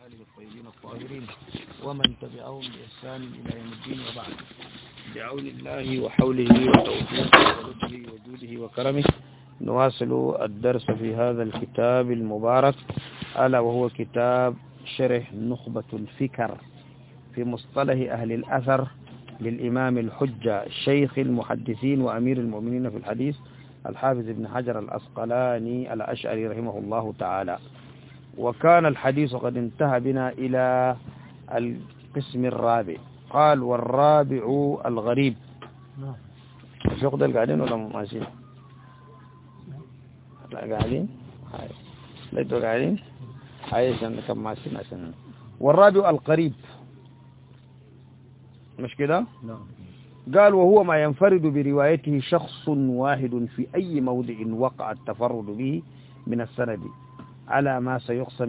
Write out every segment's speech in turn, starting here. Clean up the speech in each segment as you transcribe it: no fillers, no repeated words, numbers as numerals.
آله الطيبين الطاهرين ومن تبعهم بإحسان إلى يوم الدين وبعد. بعون الله وحوله وتوفيقه ولطفه وجوده وكرمه نواصل الدرس في هذا الكتاب المبارك ألا وهو كتاب شرح نخبة الفكر في مصطلح أهل الأثر للإمام الحجة شيخ المحدثين وأمير المؤمنين في الحديث الحافظ ابن حجر الأسقلاني الأشعري رحمه الله تعالى. وكان الحديث قد انتهى بنا إلى القسم الرابع. قال والرابع الغريب. الشيخ ده قاعدين ولا ماشيين؟ لا قاعدين. ليتوا قاعدين عشان كم ماشيين عشان. والرابع القريب مش كده؟ قال وهو ما ينفرد بروايته شخص واحد في أي موضع وقع التفرد به من السند على ما سيقسم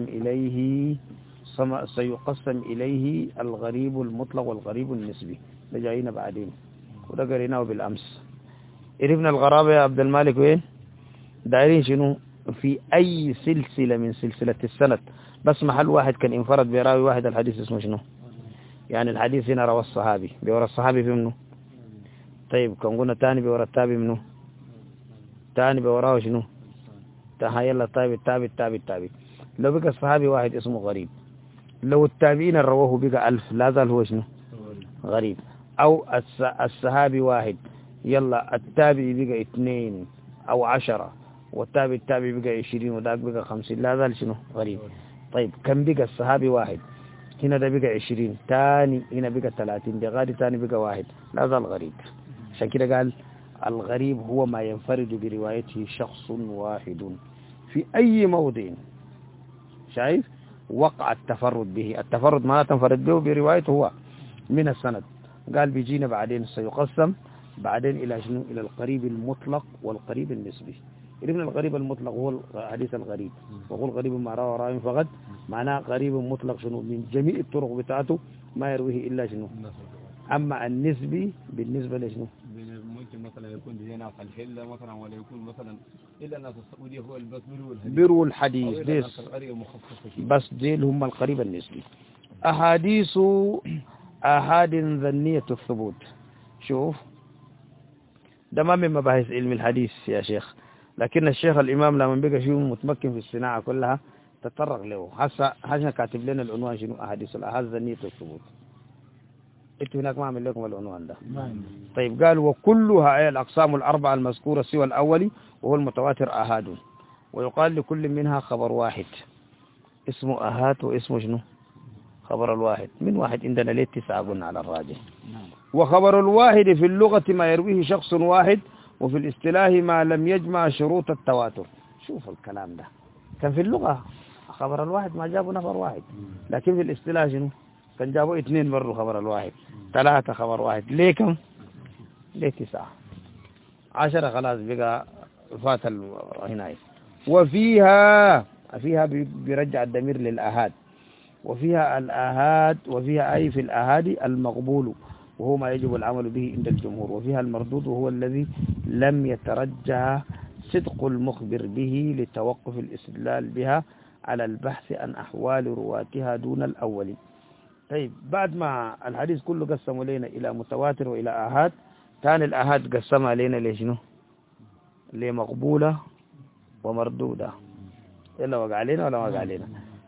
إليه الغريب المطلق والغريب النسبي. ده جاينا بعدين وده قريناه بالأمس. عرفنا الغرابة يا عبد المالك وين؟ دايرين شنو؟ في أي سلسلة من سلسلة السند بس محل واحد كان انفرد براوي واحد الحديث اسمه شنو؟ يعني الحديث هنا روى الصحابي بيورى الصحابي في منه. طيب كان قلنا تاني بيورى التابي منه، تاني بيوراه شنو؟ تخيل طيب التابي لو بقى الصحابي واحد اسمه غريب، لو التابعين رواه بقى 1000 لا زال هو شنو؟ غريب. أو الصحابي واحد يلا التابعي بقى 2 أو 10 التابعي بقى 20 وذاك بقى 50 لا زال شنو؟ غريب. طيب كم بقى الصحابي واحد هنا ده بقى 20 تاني هنا بقى 30 ده غادي تاني بقى واحد لا زال غريب. عشان كده قال الغريب هو ما ينفرد بروايته شخص واحد في أي موضع شايف وقع التفرد به. التفرد ما تنفرد به بروايته هو من السند. قال بيجينا بعدين سيقسم بعدين إلى شنو؟ إلى القريب المطلق والقريب النسبي. ابن القريب المطلق هو الحديث الغريب، وهو الغريب ما روى راوي فقط، معناه قريب مطلق شنو؟ من جميع الطرق بتاعته ما يرويه إلا شنو؟ أما النسبي بالنسبة لشنو؟ ممكن مثلا يكون هنا في الحلة مثلا ولا يكون مثلا إلا الناس السعودية هو البس بيروا الحديث بس ديل هم القريب النسبي. أحاديث أحاد ذنية الثبوت. شوف ده ما من مباحث علم الحديث يا شيخ، لكن الشيخ الإمام لما بقى شيء متمكن في الصناعة كلها تطرق له. حسنا كاتب لنا العنوان شنو؟ أحاديث الأحاد ذنية الثبوت. انتوا هناك ما عمل لكم العنوان ده. طيب قال وكلها أي الأقسام الأربعة المذكورة سوى الأول وهو المتواتر أحاد، ويقال لكل منها خبر واحد اسمه أحاد واسمه شنو؟ خبر الواحد. من واحد عندنا ليه 9 قلنا على الراجح. وخبر الواحد في اللغة ما يرويه شخص واحد، وفي الاصطلاح ما لم يجمع شروط التواتر. شوف الكلام ده كان في اللغة خبر الواحد ما جابوا نفر واحد، لكن في الاصطلاح شنو؟ كان جابوا 2 مروا خبر الواحد، 3 خبر واحد. ليه كم؟ ليه 9 10 خلاص بقى فات هنا. وفيها بيرجع الضمير للآحاد. وفيها الآحاد وفيها أي في الآحاد المقبول وهو ما يجب العمل به عند الجمهور، وفيها المردود وهو الذي لم يترجح صدق المخبر به لتوقف الاستدلال بها على البحث عن أحوال رواتها دون الأول. طيب بعد ما الحديث كله قسم لنا إلى متواتر وإلى آحاد، كان الآحاد قسم علينا لشنو؟ لمقبولة ومردودة. إلا وقع علينا ولا وقع علينا؟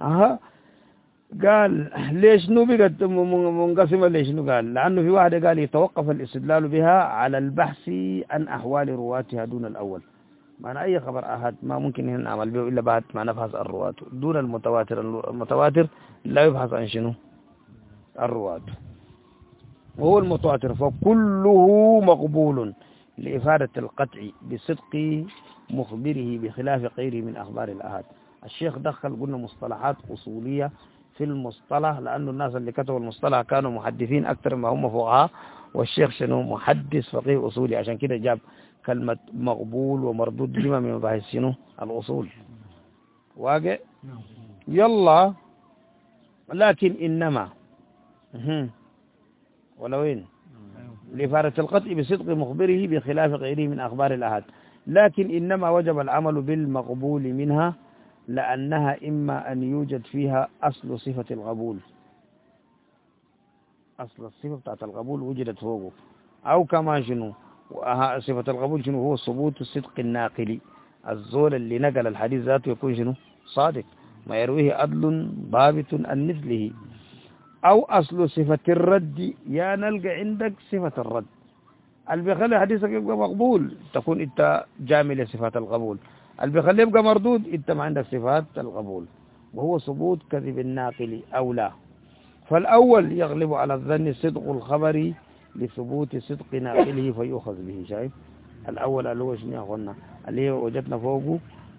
قال ليش نو بقت منقسمة؟ ليش نو؟ قال لأنه في واحد قال يتوقف الاستدلال بها على البحث عن أحوال رواتها دون الأول. معنى أي خبر آحاد ما ممكن نعمل به إلا بعد ما نبحث عن الرواة دون المتواتر. المتواتر لا يبحث عن شنو؟ الرواة. وهو المتواتر فكله مقبول لإفادة القطع بصدق مخبره بخلاف غيره من أخبار الآحاد. الشيخ دخل قلنا مصطلحات أصولية في المصطلح، لأنه الناس اللي كتبوا المصطلح كانوا محدثين أكثر ما هم فقهاء، والشيخ شنو؟ محدث فقيه أصولي. عشان كده جاب كلمة مقبول ومردود لما من مباحث شنو؟ الأصول. واقع يلا. لكن إنما ولوين لفارة القطع بصدق مخبره بخلاف غيره من أخبار الآحاد، لكن إنما وجب العمل بالمقبول منها لأنها إما أن يوجد فيها أصل صفة القبول، أصل الصفة بتاعت القبول وجدت فوقه، أو كما شنو صفة القبول شنو هو ثبوت الصدق الناقلي، الزول اللي نقل الحديث ذاته يكون شنو صادق، ما يرويه عدل ضابط عن مثله. أو أصل صفة الرد، يا نلقى عندك صفة الرد اللي بيخلي حديثك يبقى مقبول تكون انت جامل صفات القبول، اللي بيخليه يبقى مردود انت ما عندك صفات القبول، وهو ثبوت كذب الناقل أو لا. فالأول يغلب على الظن صدق الخبر لثبوت صدق ناقله فيؤخذ به. شايف الأول اللي هو شنو يا أخوانا اللي وجدنا فوقه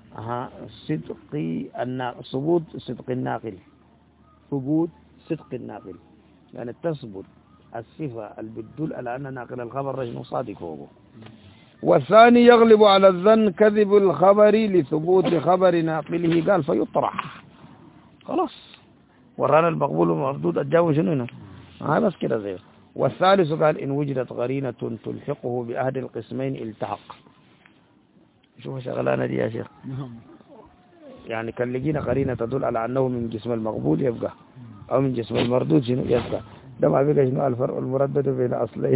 ثبوت صدق الناقل، ثبوت صدق الناقل يعني تثبت الصفة اللي بتدل على أن ناقل الخبر رجل صادق فوقه. والثاني يغلب على الظن كذب الخبر لثبوت خبر ناقله قال فيطرح. خلاص ورانا المقبول والمردود الجاوب شنو هنا بس كده زي. والثالث قال إن وجدت قرينة تلحقه بأحد القسمين التحق. شوف شغلانة دي يا شيخ، يعني كان لقينا قرينة تدل على أنه من جسم المقبول يبقى أو من جسم المردود شنو يبقى، ده ما بقى شنو الفرق المردد بين أصلين.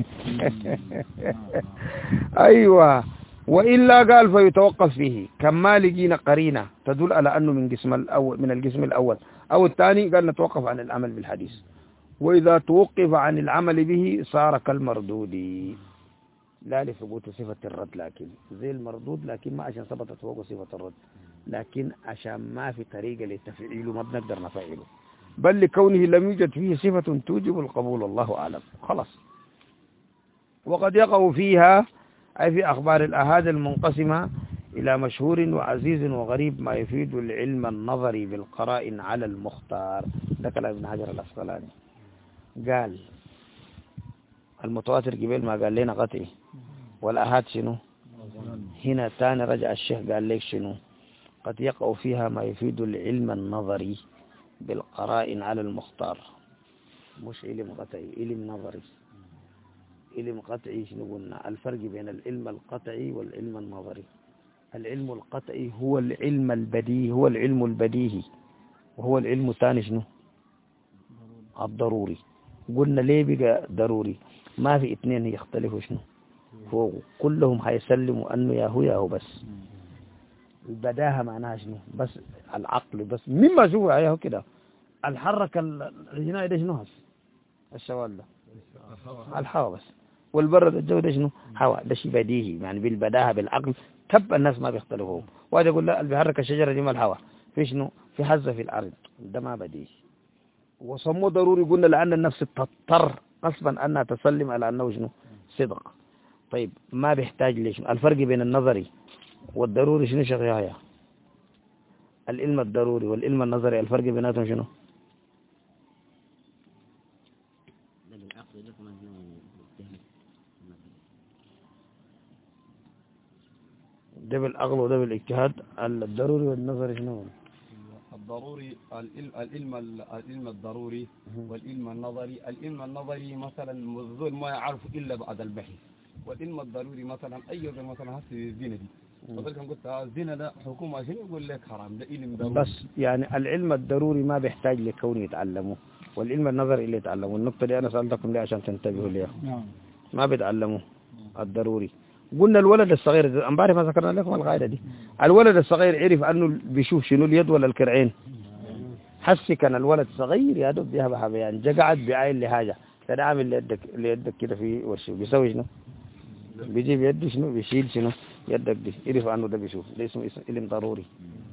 أيوة. وإلا قال فيتوقف فيه، كما لقينا قرينة تدل على أنه من جسم الأول من الجسم الأول أو الثاني قال نتوقف عن العمل بالحديث، وإذا توقف عن العمل به صار كالمردود لا لثبوت صفة الرد، لكن زي المردود لكن ما عشان ثبتت فوق صفة الرد، لكن عشان ما في طريقة لتفعيله ما بنقدر نفعله، بل لكونه لم يوجد فيه صفة توجب القبول والله أعلم. خلاص. وقد يقع فيها أي في أخبار الآحاد المنقسمة إلى مشهور وعزيز وغريب ما يفيد العلم النظري بالقرائن على المختار. ده كلام ابن حجر العسقلاني. قال المتواتر قبل ما قال لنا قطعي، والآحاد شنو هنا تاني رجع الشيخ قال لك شنو قد يقع فيها ما يفيد العلم النظري بالقرائن على المختار، مش علم قطعي، علم نظري. علم قطعي شنو قلنا الفرق بين العلم القطعي والعلم النظري. العلم القطعي هو العلم البديهي، هو العلم البديهي، وهو العلم الثاني شنو الضروري. قلنا ليه بقى ضروري؟ ما في اثنين يختلفوا شنو فوق، كلهم هيسلموا انه ياهو بس. البداهة معناها شنو بس العقل بس مما شوفوا عليه كده. الحركة الجنائي ده شنو الشوال ده الهواء بس، والبرد الجو ده شنو هواء، ده شيء بديهي يعني بالبداهة بالعقل تب الناس ما بيختلفوا. واحد يقول لا اللي بيحرك الشجرة دي ما الهواء في شنو في حزة في الأرض، ده ما بديهي. وصموه ضروري قلنا لأن النفس تضطر غصبا أنها تسلم على أنه شنو صدق. طيب ما بيحتاج ليش الفرق بين النظري والضروري شنو شغيايا؟ العلم الضروري والعلم النظري الفرق بيناتهم شنو؟ ده بالعقل وده بالاجتهاد. الضروري والنظري شنو؟ الضروري العلم الضروري والعلم النظري. العلم النظري مثلا الزول ما يعرف الا بعد البحث، والعلم الضروري مثلا اي مثلا هسه الزنا دي فضلك قلت الزنا ده حكومه عشان يقول لك حرام، ده علم ضروري بس. يعني العلم الضروري ما بيحتاج لكونه يتعلمه، والعلم النظري اللي يتعلمه. النقطه دي انا سالتكم ليه عشان تنتبهوا ليها. ما بيتعلموا الضروري. قلنا الولد الصغير امبارح ما ذكرنا لكم القاعده دي. الولد الصغير عرف انه بيشوف شنو اليد ولا الكرعين؟ حسي كان الولد صغير يا دوب بيها بحبيان جا قاعد بيعاين لحاجه كان عامل ليدك كده في ورشه بيسوي شنو؟ بيجيب يده شنو بيشيل شنو يدك دي، عرف انه ده بيشوف. ده اسمه علم ضروري.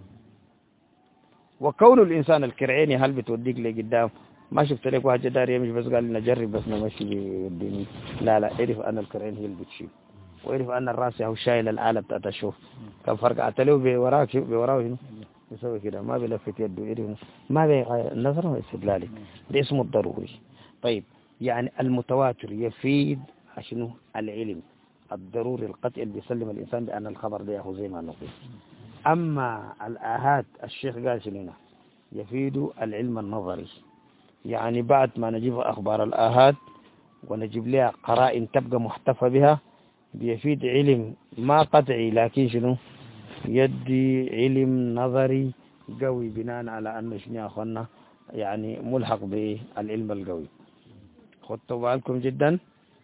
وكون الانسان الكرعيني هل بتوديك لقدام؟ ما شفت لك واحد جدار يمشي بس قال لنا جرب بس نمشي بيوديني، لا عرف ان الكرعين هي اللي بتشيل، وعرف ان الراس هو شايل الآلة بتاعت الشوف. كان فرق عتليه بوراك بوراه شنو يسوي كده ما بيلفت يده عرف ما النظر والاستدلال. ده اسمه الضروري. طيب يعني المتواتر يفيد شنو العلم الضروري القطعي اللي بيسلم الانسان بان الخبر ده ياخذ زي ما نقول. اما الآحاد الشيخ قال شنو يفيد العلم النظري، يعني بعد ما نجيب اخبار الآحاد ونجيب لها قرائن تبقى محتفى بها بيفيد علم ما قطعي لكن شنو يدي علم نظري قوي بناء على أنه شنو يا أخوانا يعني ملحق بالعلم القوي. خدتوا بالكم جدا.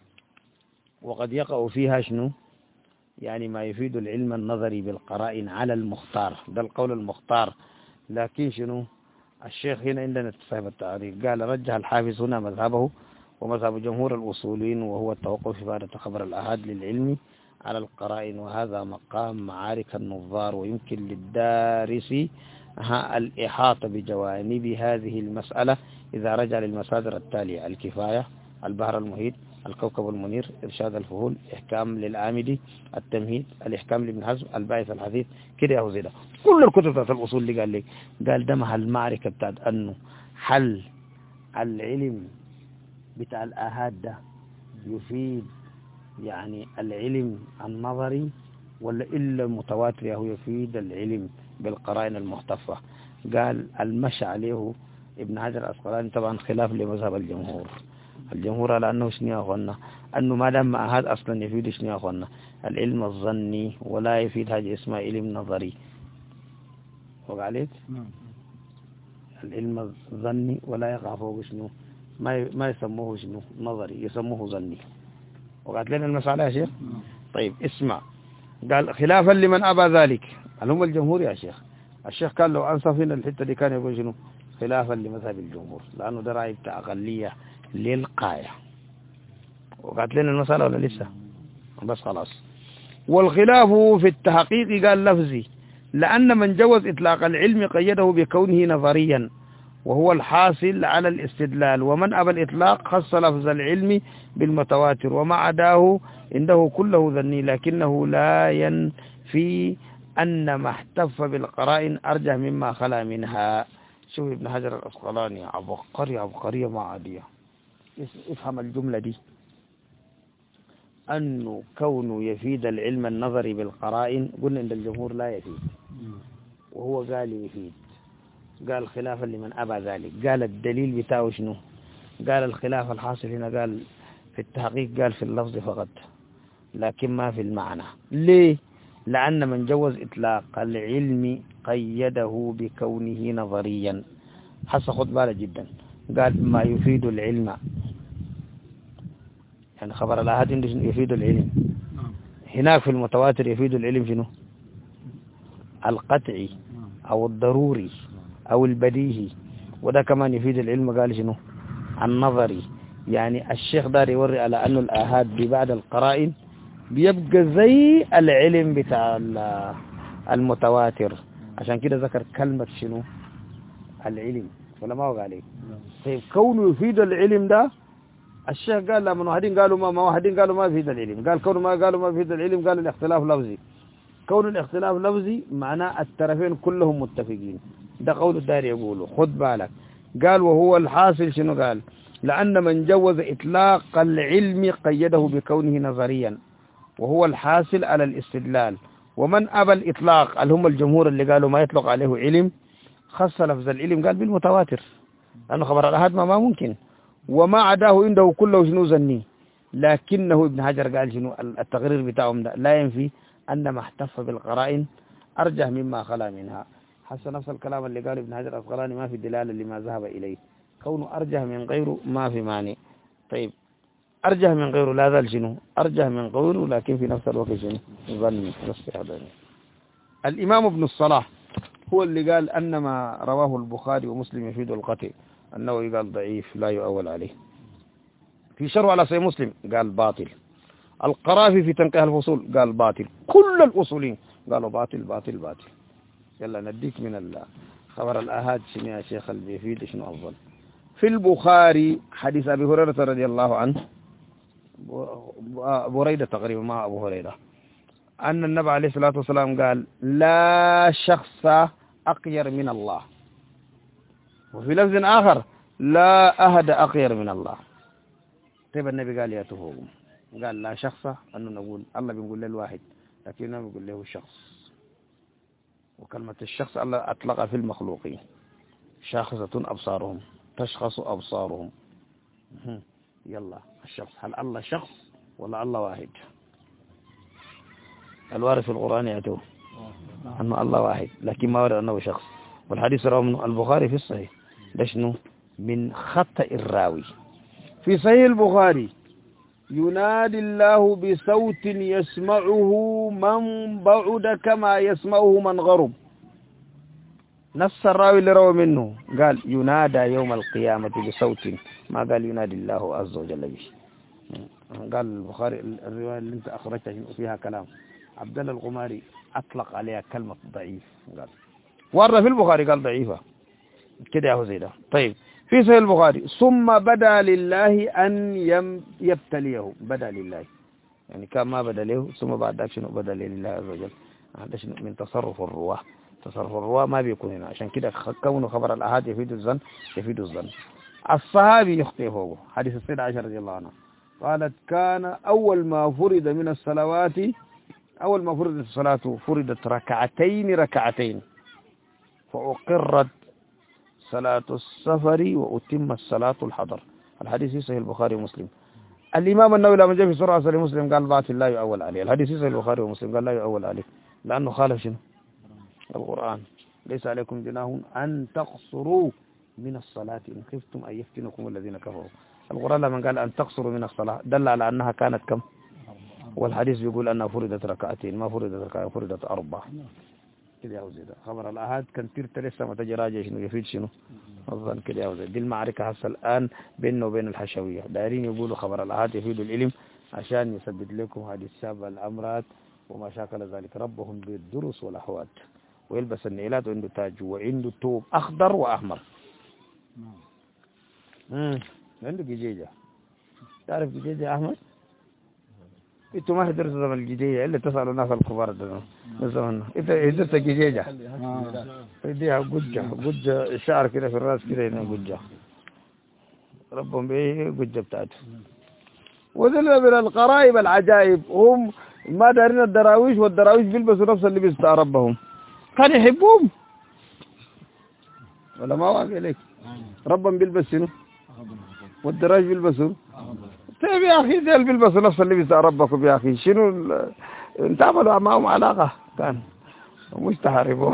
وقد يقع فيها شنو يعني ما يفيد العلم النظري بالقرائن على المختار، ده القول المختار. لكن شنو الشيخ هنا عندنا صاحب التعريف قال رجح الحافظ هنا مذهبه ومذهب جمهور الأصوليين، وهو التوقف في إفادة خبر الأحاد للعلم على القرائن، وهذا مقام معارك النظار، ويمكن للدارس الإحاطة بجوانب هذه المسألة إذا رجع للمصادر التالية: الكفاية، البحر المحيط، الكوكب المنير، إرشاد الفهول، إحكام للعامدي، التمهيد، الإحكام لابن حزم، الباعث الحديث كده يا زيدا. كل الكتب بتاعت الأصول اللي قال لك قال ده مع المعركة بتاعت أنه حل العلم بتاع الآهات ده يفيد يعني العلم النظري ولا إلا المتواتر هو يفيد العلم بالقرائن المحتفة. قال المشى عليه ابن حجر العسقلاني طبعا خلاف لمذهب الجمهور. الجمهور على أنه شنو يا أخوانا أنه ما دام آهات أصلا يفيد شنو يا أخوانا العلم الظني ولا يفيد حاجة اسمها علم نظري. وقع عليك العلم الظني ولا يقع فوق شنو ما يسموه شنو نظري، يسموه ظني. وقعت لنا المسألة يا شيخ. طيب اسمع، قال خلافا لمن أبى ذلك، هل هم الجمهور يا شيخ؟ الشيخ قال لو أنصف هنا الحتة دي كان يقول شنو خلافا لمذهب الجمهور، لأنه ده رأي بتاع أقلية للقاية. وقعت لنا المسألة ولا لسه؟ بس خلاص. والخلاف في التحقيق قال لفظي، لأن من جوز إطلاق العلم قيده بكونه نظريا وهو الحاصل على الاستدلال، ومن أبى الإطلاق خص لفظ العلم بالمتواتر وما عداه عنده كله ظني، لكنه لا ينفي أن ما احتف بالقرائن أرجح مما خلا منها. شوف ابن حجر العسقلاني عبقرية ما عادية. افهم الجملة دي، أنه كونه يفيد العلم النظري بالقرائن قلنا عند الجمهور لا يفيد، وهو قال يفيد. قال خلافا لمن أبى ذلك. قال الدليل بتاعه شنو؟ قال الخلاف الحاصل هنا قال في التحقيق قال في اللفظ فقط لكن ما في المعنى. ليه؟ لأن من جوز إطلاق العلم قيده بكونه نظريا. حس خد باله جدا، قال ما يفيد العلم، يعني خبر الآحاد يفيد العلم. هناك في المتواتر يفيد العلم شنو؟ القطعي أو الضروري أو البديهي، وده كمان يفيد العلم قال شنو؟ النظري. يعني الشيخ دار يوري على أنه الآحاد ببعد القرائن بيبقى زي العلم بتاع المتواتر، عشان كده ذكر كلمة شنو؟ العلم، ولا ما وقع عليك؟ طيب كونه يفيد العلم ده الشيخ قال لا، من واحدين قالوا ما واحدين قالوا ما يفيد العلم، قال كونه ما قالوا ما يفيد العلم قال الاختلاف لفظي. كون الاختلاف لفظي معناه الطرفين كلهم متفقين، ده قول الدار يقوله. خد بالك، قال وهو الحاصل شنو؟ قال لأن من جوز إطلاق العلم قيده بكونه نظريا وهو الحاصل على الاستدلال، ومن أبى الإطلاق اللي هم الجمهور اللي قالوا ما يطلق عليه علم خص لفظ العلم قال بالمتواتر، لأنه خبر الأحاد ما ممكن، وما عداه عنده كله شنو ظني. لكنه ابن حجر قال شنو التقرير بتاعهم ده لا ينفي أن ما احتف بالقرائن أرجح مما خلا منها. حسن نفس الكلام اللي قال ابن حجر العسقلاني ما في دلالة لما ذهب إليه، كونه أرجح من غيره ما في مانع. طيب أرجح من غيره لا ذل شنو أرجح من غيره، لكن في نفس الوقت شنو ظني. الإمام ابن الصلاح هو اللي قال أن ما رواه البخاري ومسلم يفيد القطع، النووي قال ضعيف لا يؤول عليه. في شرح على صحيح مسلم قال باطل. القرافي في تنقيح الفصول قال باطل. كل الأصولين قالوا باطل باطل باطل. يلا نديك من خبر الآحاد شنو يا شيخ اللي بيفيد شنو أفضل. في البخاري حديث أبي هريرة رضي الله عنه، بريدة تقريبا ما أبو هريرة، أن النبي عليه الصلاة والسلام قال لا شخص أقير من الله، وفي لفظ آخر لا أحد أقير من الله. طيب النبي قال يا تفوقهم، قال لا شخص، أنه نقول الله بنقول له الواحد لكننا بنقول له الشخص، وكلمة الشخص الله أطلقها في المخلوقين، شاخصة أبصارهم تشخص أبصارهم. يلا الشخص، هل الله شخص ولا الله واحد؟ الوارث في القرآن يأتوه أنه الله واحد، لكن ما ورد أنه شخص. والحديث رواه البخاري في الصحيح. ده شنو؟ من خطأ الراوي. في صحيح البخاري ينادي الله بصوت يسمعه من بعد كما يسمعه من غرب. نفس الراوي اللي روى منه قال ينادى يوم القيامة بصوت، ما قال ينادي الله عز وجل به. قال البخاري الرواية اللي انت أخرجتها فيها كلام، عبد الله الغماري أطلق عليها كلمة ضعيف، قال ورد في البخاري قال ضعيفة كده يا هو زي ده. طيب في صحيح البخاري ثم بدا لله أن يبتليه، بدا لله يعني كان ما بدا له ثم بعد ذلك شنو بدا لله عز وجل. هذا شنو من تصرف الرواه. تصرف الرواه ما بيكون هنا، عشان كده كونه خبر الأحاد يفيد الظن، يفيد الظن. الصحابي يخطئ فوقه. حديث السيدة عائشة رضي الله عنها قالت كان أول ما فرض من الصلوات، أول ما فرضت الصلاة فرضت ركعتين فأقرت صلاة السفر وأتم الصلاة الحضر. الحديث صحيح البخاري ومسلم. الإمام النووي لما جاء في سورة صحيح مسلم قال ضعف لا يؤول عليه. الحديث صحيح البخاري ومسلم قال لا يؤول عليه لأنه خالف شنو؟ القرآن. ليس عليكم جناح أن تقصروا من الصلاة إن خفتم أن يفتنكم الذين كفروا. القرآن لما قال أن تقصروا من الصلاة دل على أنها كانت كم؟ والحديث بيقول أنها فرضت ركعتين، ما فرضت ركعتين، فرضت 4 كده يا وزيد. خبر الأحاد كان تيرت لسه ما تجراجع شنو يفيد شنو الظن كده يا وزيد. دي المعركة هسه الآن بينه وبين الحشوية، دايرين يقولوا خبر الأحاد يفيد العلم عشان يثبت لكم هذه الشاب الأمراض وما شاكل ذلك. ربهم بالدرس والأحوات ويلبس النيلات وعنده تاج وعنده توب أخضر وأحمر. عنده جيجة. تعرف جيجة أحمد؟ انتوا ما تدرسوا زمن الجدية إلا تسألوا الناس الكبار ده زمن. انت درست جديدة ديها قجة شعر كده في الراس كده هنا قجة ربهم بيه قجة بتاعته. وذل من القرائب العجائب هم ما دارين الدراويش، والدراويش بيلبسوا نفس اللي بتاع ربهم. كان يحبهم ولا ما واقع لك؟ ربهم بيلبس شنو؟ والدراويش بيلبسوا. طيب يا أخي زي اللي بيلبسوا نفس اللي بتاع ربكم يا أخي شنو انت عملوا معهم علاقة كان مش تحاربوا.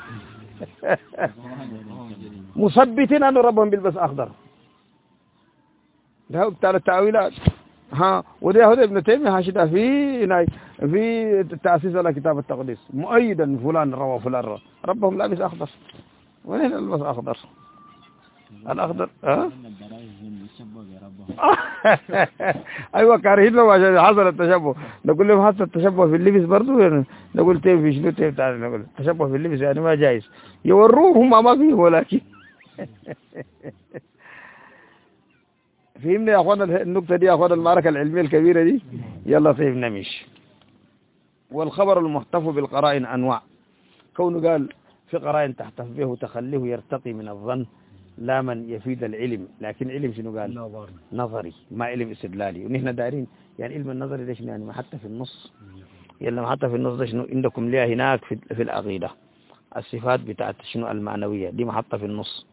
مثبتين أن ربهم بيلبس أخضر. ده بتاع التأويلات. ها وده هو ابن تيمية هاشدا في تأسيس على كتاب التقديس مؤيدا فلان روى فلان روى ربهم لابس أخضر. وين يلبس أخضر؟ الأخضر أيوة كارهين لهم عشان حصل التشبه. نقول لهم حصل التشبه في اللبس برضو يعني. نقول تيم في شنو تيم تعالى نقول التشبه في اللبس يعني ما جايز يوروهم هم ما فيه ولكن فهمنا يا أخوانا النقطة دي يا أخوانا المعركة العلمية الكبيرة دي. يلا طيب نمشي. والخبر المحتف بالقرائن أنواع. كونه قال في قرائن تحتف به وتخليه يرتقي من الظن لا من يفيد العلم، لكن علم شنو قال؟ نظري ما علم استدلالي. ونحن دايرين يعني علم النظري ده شنو يعني ما حتى في النص يلا ما حتى في النص ده شنو عندكم ليها هناك في العقيدة الصفات بتاعت شنو المعنوية دي محطة في النص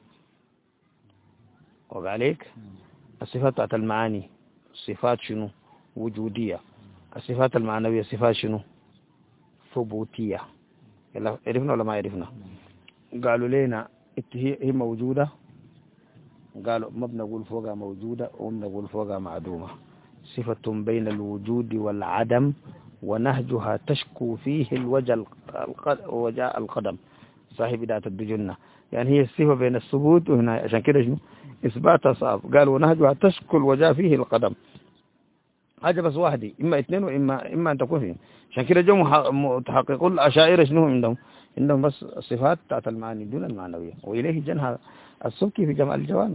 وقع عليك. الصفات بتاعت المعاني صفات شنو وجودية. الصفات المعنوية صفات شنو ثبوتية. يلا عرفنا ولا ما عرفنا؟ قالوا لنا هي موجودة، قالوا ما بنقول فوقها موجودة وبنقول فوقها معدومة. صفة بين الوجود والعدم ونهجها تشكو فيه وجاء القدم صاحب بداية الدجنة. يعني هي الصفة بين الثبوت وهنا عشان كده شنو إثباتها صعب. قالوا ونهجها تشكو وجاء فيه القدم. حاجة بس واحدة إما اثنين وإما أن تكون فيه. عشان كده جو متحققون الأشاعرة شنو عندهم بس الصفات بتاعت المعاني دون المعنوية. وإليه جنها السبكي في جمع الجوامع.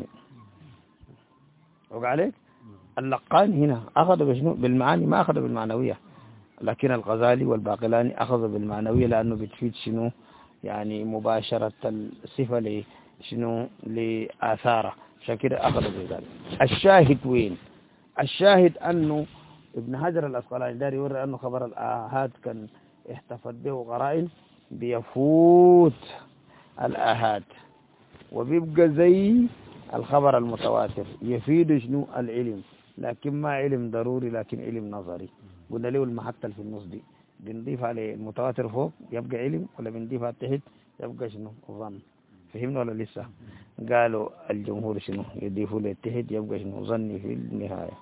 وقع عليك اللقان هنا أخذ بشنو بالمعاني ما أخذ بالمعنوية، لكن الغزالي والباقلاني أخذ بالمعنوية لأنه بتفيد شنو يعني مباشرة الصفة لشنو لآثاره. عشان كده أخذ بذلك. الشاهد وين؟ الشاهد أنه ابن حجر الأسقلاني داري يوري أنه خبر الآحاد كان احتفظ به قرائن بيفوت الآحاد وبيبقى زي الخبر المتواتر يفيد شنو العلم، لكن ما علم ضروري لكن علم نظري. قلنا له المحطة في النص دي بنضيف عليه المتواتر فوق يبقى علم ولا بنضيفها تحت يبقى شنو ظن. فهمنا ولا لسه؟ قالوا الجمهور شنو يضيفوا للتهد يبقى شنو ظني في النهاية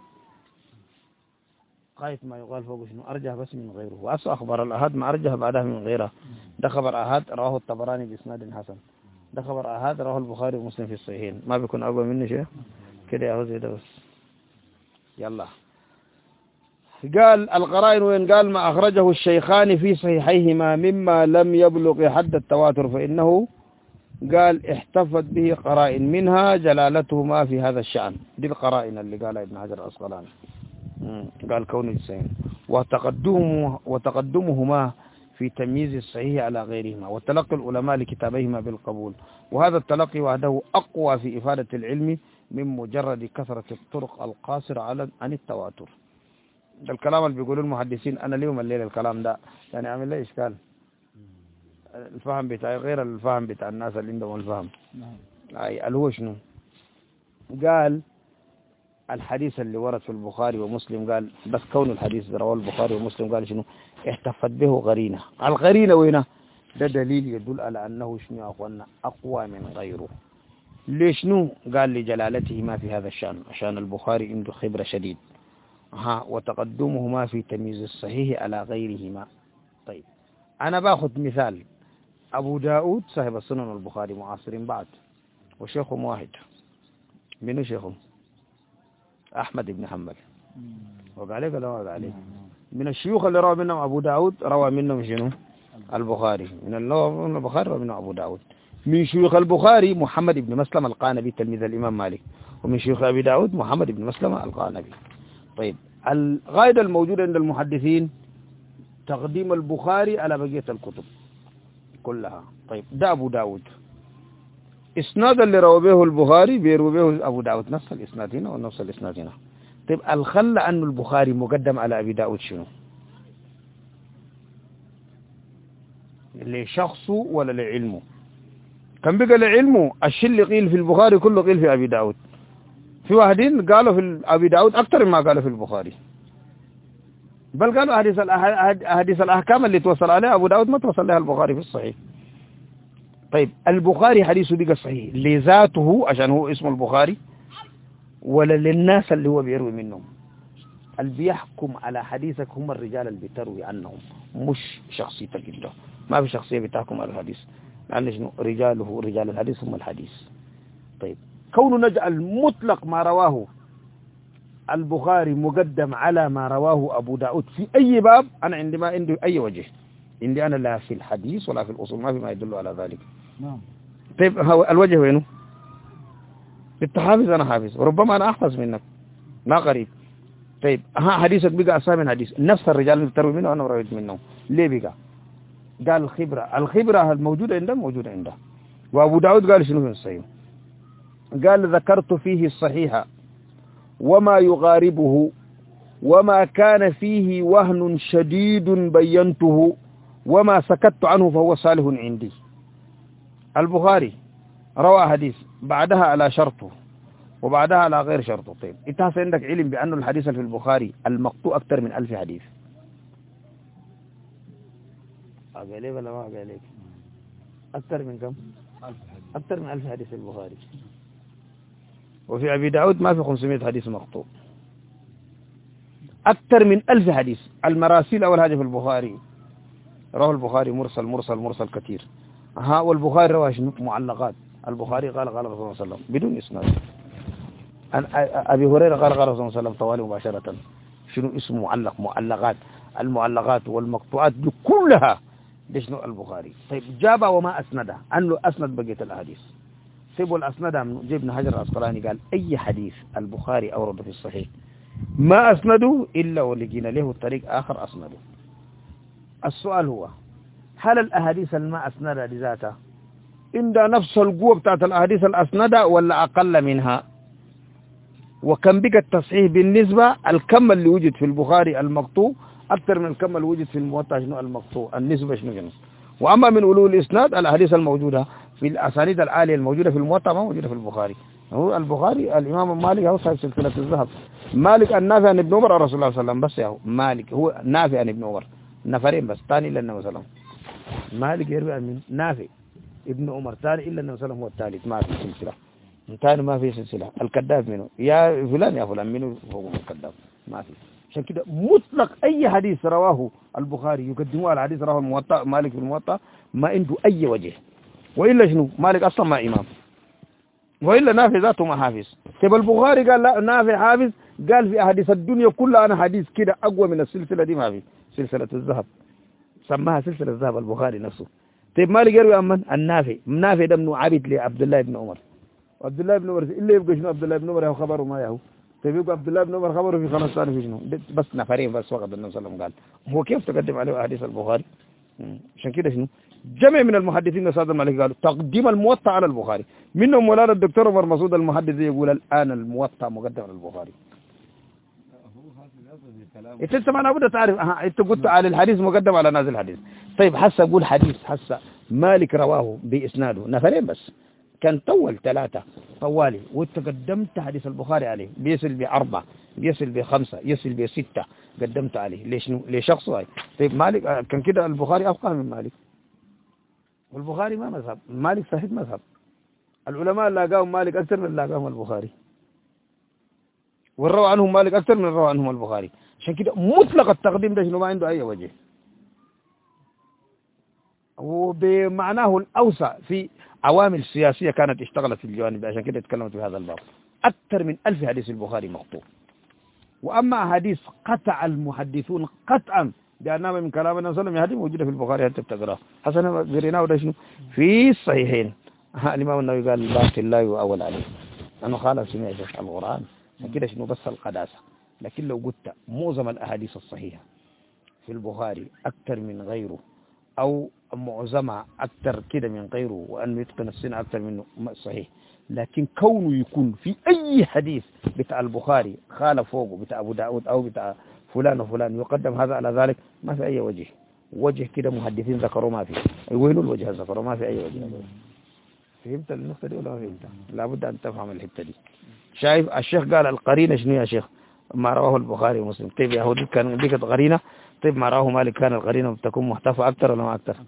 غاية ما يقال فوق شنو أرجح بس من غيره. وأصل أخبار الأحاد ما أرجح بعدها من غيرها. ده خبر أحاد رواه الطبراني بإسناد حسن، ده خبر أحاد رواه البخاري ومسلم في الصحيحين، ما بيكون أقوى منه شيء كده يا هوزي ده بس. يلا قال القرائن وين قال ما أخرجه الشيخان في صحيحيهما مما لم يبلغ حد التواتر فإنه قال احتفت به قرائن منها جلالتهما في هذا الشأن. دي القرائن اللي قالها ابن حجر العسقلاني قال كون السين وتقدمهما في تمييز الصحيح على غيرهما وتلقي العلماء لكتابيهما بالقبول، وهذا التلقي وحده أقوى في إفادة العلم من مجرد كثرة الطرق القاصرة عن التواتر. الكلام اللي بيقولوا المحدثين أنا اليوم الليل الكلام ده يعني عامل لي إشكال، الفهم بتاعي غير الفهم بتاع الناس اللي عندهم الفهم. أي اللي هو شنو؟ قال الحديث اللي ورد في البخاري ومسلم قال بس كون الحديث رواه البخاري ومسلم قال شنو؟ احتفت به غرينة. الغرينة وينه؟ ده دليل يدل على أنه شنو يا أخوانا أقوى من غيره. ليش نو؟ قال لجلالته ما في هذا الشأن، عشان البخاري عنده خبرة شديد وتقدمهما في تمييز الصحيح على غيرهما. طيب أنا باخذ مثال أبو داود صاحب السنن البخاري معاصرين بعد وشيخهم واحد. منو شيخهم؟ أحمد بن حنبل. وقال عليك ولا وقال عليك؟ من الشيوخ اللي روى منهم أبو داود روى منهم شنو؟ البخاري. من البخاري روى منهم أبو داود. من شيوخ البخاري محمد بن مسلم القانبي تلميذ الإمام مالك، ومن شيوخ أبي داود محمد بن مسلم القانبي. طيب القاعدة الموجودة عند المحدثين تقديم البخاري على بقية الكتب كلها. طيب ده أبو داود، إسناد اللي روى به البخاري بيروي به أبو داود نفس الإسناد هنا ونفس الإسناد هنا. طيب الخلى أن البخاري مقدم على أبي داود شنو؟ لشخصه ولا لعلمه؟ كان بقى لعلمه الشيء اللي قيل في البخاري كله قيل في أبي داود. في واحدين قالوا في أبي داود أكثر مما قالوا في البخاري، بل قالوا أحاديث الأحكام اللي توصل عليها أبو داود ما توصل لها البخاري في الصحيح. طيب البخاري حديثه بقى صحيح لذاته عشان هو اسمه البخاري ولا للناس اللي هو بيروي منهم؟ اللي بيحكم على حديثك هم الرجال اللي بتروي عنهم مش شخصيتك انت. ما في شخصية بتحكم على الحديث، لأن شنو رجاله رجال الحديث هم الحديث. طيب كونه نجعل مطلق ما رواه البخاري مقدم على ما رواه أبو داود في أي باب، أنا عندما عندي أي وجه عندي أنا لا في الحديث ولا في الأصول، ما في ما يدل على ذلك. طيب الوجه وينه؟ انت حافظ أنا حافظ وربما أنا أحفظ منك ما قريب. طيب حديثك بقى أصحاب من حديث نفس الرجال اللي بتروي منه أنا رويت منه، ليه بقى؟ قال الخبرة الموجودة عنده موجودة عنده. وأبو داود قال شنو في الصحيح؟ قال ذكرت فيه الصحيح وما يغاربه وما كان فيه وهن شديد بينته وما سكت عنه فهو صالح عندي. البخاري روى حديث بعدها على شرطه وبعدها على غير شرطه. طيب انت عندك علم بأن الحديث في البخاري المقطوع أكثر من 1000 حديث. أقالي ولا ما أقاليك؟ أكثر من كم؟ أكثر من 1000 حديث في البخاري. وفي أبي داود ما في 500 حديث مقطوع. أكثر من 1000 حديث. المراسيل أول حاجة في البخاري رواه البخاري مرسل مرسل مرسل كثير. والبخاري رواه معلقات. البخاري قال قال رسول الله صلى الله عليه وسلم بدون إسناد. أبي هريرة قال قال رسول الله صلى الله عليه وسلم طوالي مباشرة. شنو اسمه معلق؟ معلقات. المعلقات والمقطوعات دي كلها دي شنو البخاري. طيب جابها وما أسندها، أنه أسند بقية الأحاديث. سيبوا الأسندها من ابن حجر العسقلاني قال أي حديث البخاري أورده في الصحيح ما أسنده إلا ولقينا له الطريق آخر أسنده. السؤال هو هل الأحاديث الما أسندها لذاتها عندها نفس القوة بتاعت الأحاديث الأسندة ولا أقل منها؟ وكم بقى التصحيح بالنسبة الكم اللي وجد في البخاري المقطوع أكثر من الكم اللي وجد في الموطأ شنو المقطوع، النسبة شنو جنس. وأما من علو الإسناد الأحاديث الموجودة في الأسانيد العالية الموجودة في الموطأ ما موجودة في البخاري. هو البخاري الإمام مالك هو صاحب سلسلة الذهب. مالك النافع عن ابن عمر رسول الله صلى الله عليه وسلم بس ياهو مالك هو نافع عن ابن عمر نفرين بس ثاني لنا مثلا مالك يروي عن نافع ابن عمر ثاني إلا النبي صلى الله عليه وسلم هو الثالث، ما في سلسلة ثاني، ما في سلسلة. الكذاب منه يا فلان يا فلان منه هو الكذاب، ما في. عشان كده مطلق أي حديث رواه البخاري يقدموه على حديث رواه الموطأ مالك في الموطأ ما عنده أي وجه. وإلا شنو؟ مالك أصلا ما إمام، وإلا نافع ذاته ما حافظ. طيب البخاري قال لا نافع حافظ، قال في أحاديث الدنيا كلها أنا حديث كده أقوى من السلسلة دي ما في. سلسلة الذهب سماها سلسلة الذهب البخاري نفسه. طيب مالك يروي عن من؟ النافع. نافع ده من عبد لعبد الله بن عمر، عبد الله بن عمر إلا يبقى شنو عبد الله بن عمر ياهو خبره ما ياهو. طيب يبقى عبد الله بن عمر خبره في خلاص ثاني في شنو؟ بس نفرين بس فقط. النبي صلى الله عليه وسلم قال هو كيف تقدم عليه أحاديث البخاري؟ عشان كده شنو جمع من المحدثين سادة المالك قالوا تقديم الموطأ على البخاري. منهم مولانا الدكتور عمر مسعود المحدث يقول الآن الموطأ مقدم على البخاري. انت لسه ما لابد تعرف انت قلت على الحديث مقدم على نازل الحديث. طيب حسا اقول حديث حسا مالك رواه باسناده نفرين بس، كان طول 3 طوالي وتقدمت حديث البخاري عليه، بيصل ب4 بيصل ب5 يصل ب6 قدمت عليه. ليش لشخص واحد. طيب مالك كان كده البخاري افقه من مالك، والبخاري ما مذهب، مالك صحيح مذهب. العلماء لاقاهم مالك اكثر من لاقاهم البخاري، والروى عنهم مالك اكثر من الروى عنهم البخاري. عشان كده مطلق التقديم ده شنو ما عنده اي وجه، وبمعناه الاوسع في عوامل سياسيه كانت اشتغلت في الجوانب، عشان كده تكلمت في هذا الباب. اكثر من 1000 حديث البخاري مقطوع. واما حديث قطع المحدثون قطعا بأنها من كلام النبي صلى الله عليه وسلم هذه موجوده في البخاري انت بتقراها. حسنا قريناه ده شنو في الصحيحين. الامام النووي قال باطل لا يؤول عليه انه قال سمع القران كده شنو بس القداسه. لكن لو قلت معظم الاحاديث الصحيحه في البخاري اكثر من غيره او معظمها اكثر كده من غيره، وان يتقن السنه اكثر منه صحيح، لكن كونه يكون في اي حديث بتاع البخاري خالف فوقه بتاع ابو داود او بتاع فلان وفلان يقدم هذا على ذلك، ما في اي وجه كده محدثين ذكروا ما في. وين الوجه ذكروا ما في اي وجه. فهمت النقطه دي ولا ما فهمتها؟ لابد ان تفهم الحته دي. شايف الشيخ قال القرينه شنو يا شيخ؟ ما رواه البخاري ومسلم. طيب يا هودي كان دي كانت قرينه. طيب ما رواه مالك كان القرينه بتكون محتفى اكثر ولا ما اكثر؟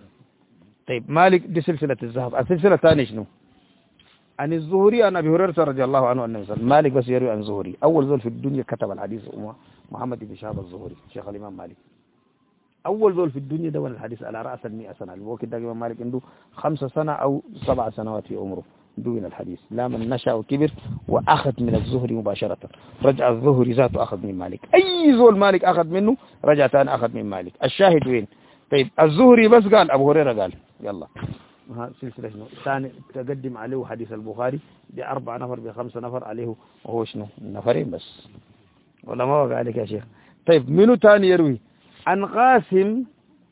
طيب مالك دي سلسله الذهب. السلسله الثانيه شنو؟ عن الزهري عن ابي هريره رضي الله عنه ان مالك بس يروي عن الزهري. اول زول في الدنيا كتب الحديث محمد بن شهاب الزهري شيخ الامام مالك. اول زول في الدنيا دون الحديث على راس 100 سنه. الوقت ده الامام مالك عنده 5 سنة او 7 سنوات في عمره دون الحديث. لا من نشأ وكبر واخذ من الزهري مباشره. رجع الزهري ذاته اخذ من مالك. اي زول مالك اخذ منه رجع ثاني اخذ من مالك. الشاهد وين؟ طيب الزهري بس قال ابو هريره قال يلا سلسلة شنو ثاني تقدم عليه حديث البخاري ب4 نفر ب5 نفر عليه، وهو شنو نفرين بس ولا ما وقع عليك يا شيخ؟ طيب منو ثاني يروي؟ عن قاسم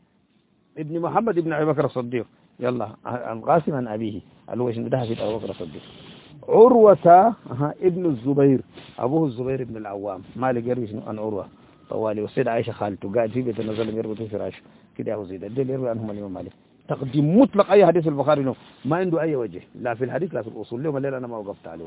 ابن محمد ابن ابي بكر الصديق. يلا عن قاسم عن ابيه اللي هو شنو ده في ابو بكر الصديق. عروة ابن الزبير ابوه الزبير بن العوام. مالك يروي شنو عن عروة طوالي. والسيدة عائشة خالته قاعد في بيت النزل يربطوا فراشه كده هو زيد الدل يروي عنهم الامام مالك. تقديم مطلق اي حديث البخاري له ما عنده اي وجه لا في الحديث لا في الاصول. اليوم الليله انا ما وقفت عليه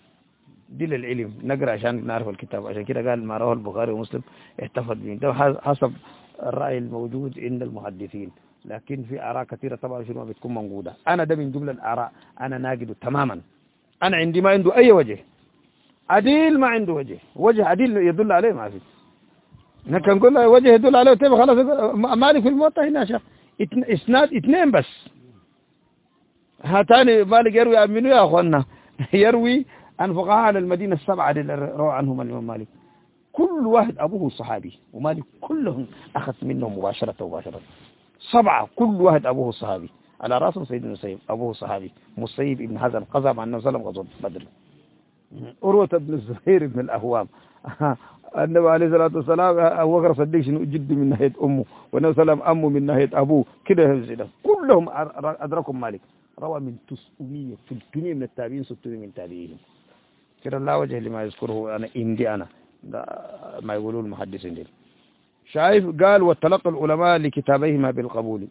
دي للعلم نقرا عشان نعرف الكتاب. عشان كده قال ما رواه البخاري ومسلم احتفظ به. ده حسب الراي الموجود عند المحدثين، لكن في اراء كثيره طبعا شنو بتكون موجوده. انا ده من جمله الاراء انا ناقده تماما. انا عندي ما عنده اي وجه عديل، ما عنده وجه عديل يدل عليه ما في. نحن نقول له وجه يدل عليه طيب خلاص مالك في الموطأ هنا شيخ اسناد 2 بس. هاتاني مالك يروي عن منو يا اخوانا؟ يروي عن فقهاء المدينه ال7 اللي روى عنهم الامام مالك. كل واحد ابوه صحابي، ومالك كلهم اخذ منهم مباشره 7 كل واحد ابوه صحابي. على راسهم سيدنا المسيب ابوه صحابي. مسيب ابن حزن قضى مع النبي صلى الله عليه وسلم غزوه بدر. عروة بن الزبير بن الاهوام النبي عليه الصلاه والسلام ابو بكر الصديق شنو جد من ناحيه امه، والنبي صلى الله عليه وسلم امه من ناحيه ابوه كده كلهم ادركهم مالك. روى من 900 300 من التابعين 600 من تابعيهم. كده لا وجه لما يذكره انا عندي انا ما يقولون المحدثين دي. شايف قال وتلقى العلماء لكتابيهما بالقبول.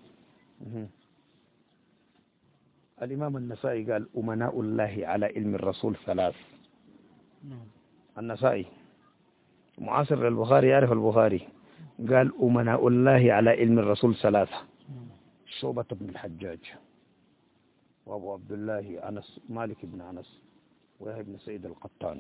الامام النسائي قال امناء الله على علم الرسول 3. النسائي معاصر للبخاري يعرف البخاري قال أمناء الله على علم الرسول 3. شعبة بن الحجاج وأبو عبد الله أنس مالك بن أنس ويحيى بن سعيد القطان.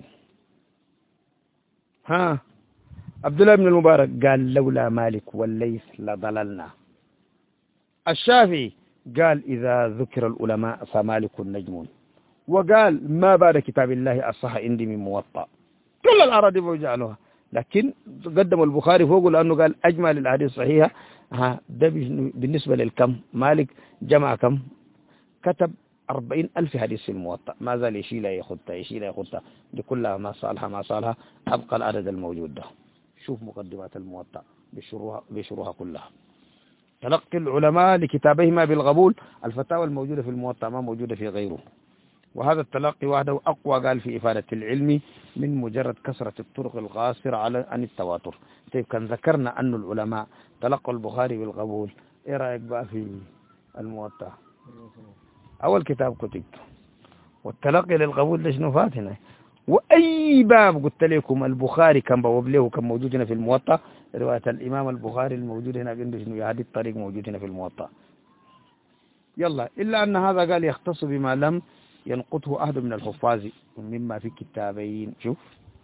ها عبد الله بن المبارك قال لولا مالك والليث لضللنا. الشافعي قال إذا ذكر العلماء فمالك نجم، وقال ما بعد كتاب الله أصح عندي من موطأ. كل الأراضي وجعلوها، لكن قدم البخاري فوق لأنه قال أجمل الأحاديث الصحيحة. ده بالنسبة للكم مالك جمع كم؟ كتب 40,000 حديث في الموطأ، ما زال يشيلها يخطها دي كلها ما صالها أبقى العدد الموجود ده. شوف مقدمات الموطأ بشروها كلها. تلقي العلماء لكتابهما بالقبول، الفتاوى الموجودة في الموطأ ما موجودة في غيره، وهذا التلقي وحده أقوى قال في إفادة العلم من مجرد كثرة الطرق القاصرة عن التواتر. طيب كان ذكرنا أن العلماء تلقوا البخاري بالقبول، إيه رأيك بقى في الموطأ؟ أول كتاب كتب والتلقي للقبول ده شنو فاتنا؟ وأي باب قلت لكم البخاري كان بواب له كان موجود هنا في الموطأ، رواية الإمام البخاري الموجود هنا عنده شنو هذه الطريق موجود هنا في الموطأ. يلا إلا أن هذا قال يختص بما لم ينقطه أحد من الحفاظ مما في كتابين. شوف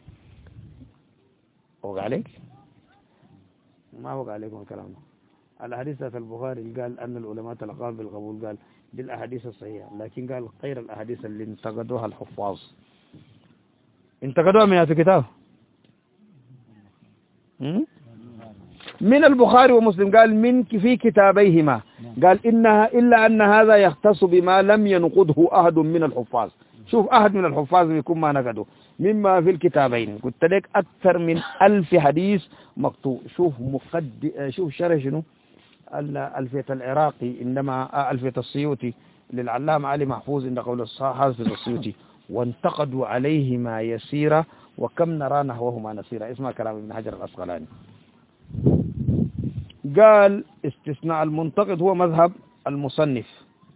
وقع عليك ما وقع عليكم الكلام ده. الأحاديث في البخاري قال أن العلماء تلقاهم بالقبول، قال بالأحاديث الصحيحة، لكن قال غير الأحاديث اللي انتقدوها الحفاظ. انتقدوها من هذا الكتاب من البخاري ومسلم، قال من في كتابيهما، قال إنها إلا أن هذا يختص بما لم ينقضه أحد من الحفاظ. شوف أحد من الحفاظ يكون ما نقده مما في الكتابين. قلت لك أكثر من 1000 حديث مقطوع. شوف شرح شنو ألفية العراقي إنما ألفية السيوطي للعلامة علي محفوظ عند قول حافظ السيوطي، وانتقدوا عليهما يسيرا وكم نرى نحوهما نسيرا. اسمع كلام ابن حجر الأسقلاني، قال استثناء المنتقد هو مذهب المصنف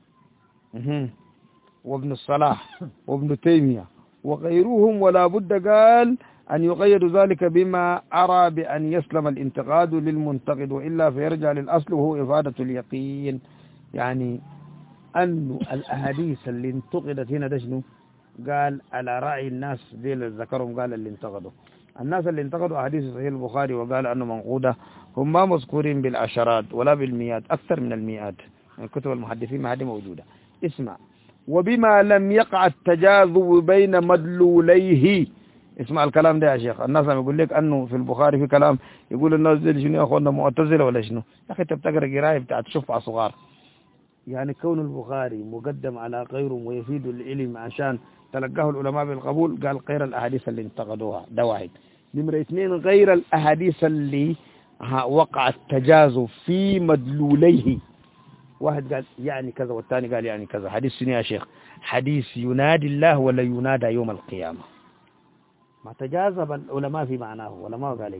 وابن الصلاح وابن تيمية وغيرهم، ولا بد قال أن يقيد ذلك بما أرى بأن يسلم الانتقاد للمنتقد، وإلا فيرجع للأصل وهو إفادة اليقين. يعني أن الأحاديث اللي انتقدت هنا ده شنو؟ قال على رأي الناس دي اللي ذكرهم، قال اللي انتقدوا الناس اللي انتقدوا أحاديث صحيح البخاري وقال أنه منقودة هم ما مذكورين بالعشرات ولا بالمئات، أكثر من المئات. الكتب المحدثين ما هذه موجودة. اسمع، وبما لم يقع التجاذب بين مدلوليه. اسمع الكلام ده يا شيخ. الناس لما يقول لك أنه في البخاري في كلام يقول الناس دي شنو يا أخوانا معتزلة ولا شنو؟ يا أخي تبتقرأ قراية بتاعت شفعة صغار. يعني كون البخاري مقدم على غيره ويفيد العلم عشان تلقاه العلماء بالقبول، قال غير الأحاديث اللي انتقدوها ده واحد. نمرة 2 غير الأحاديث اللي وقع التجاذب في مدلوليه. واحد قال يعني كذا والثاني قال يعني كذا. حديث شنو يا شيخ؟ حديث ينادي الله ولا ينادى يوم القيامة. ما تجاذب العلماء في معناه ولا ما وقع عليك؟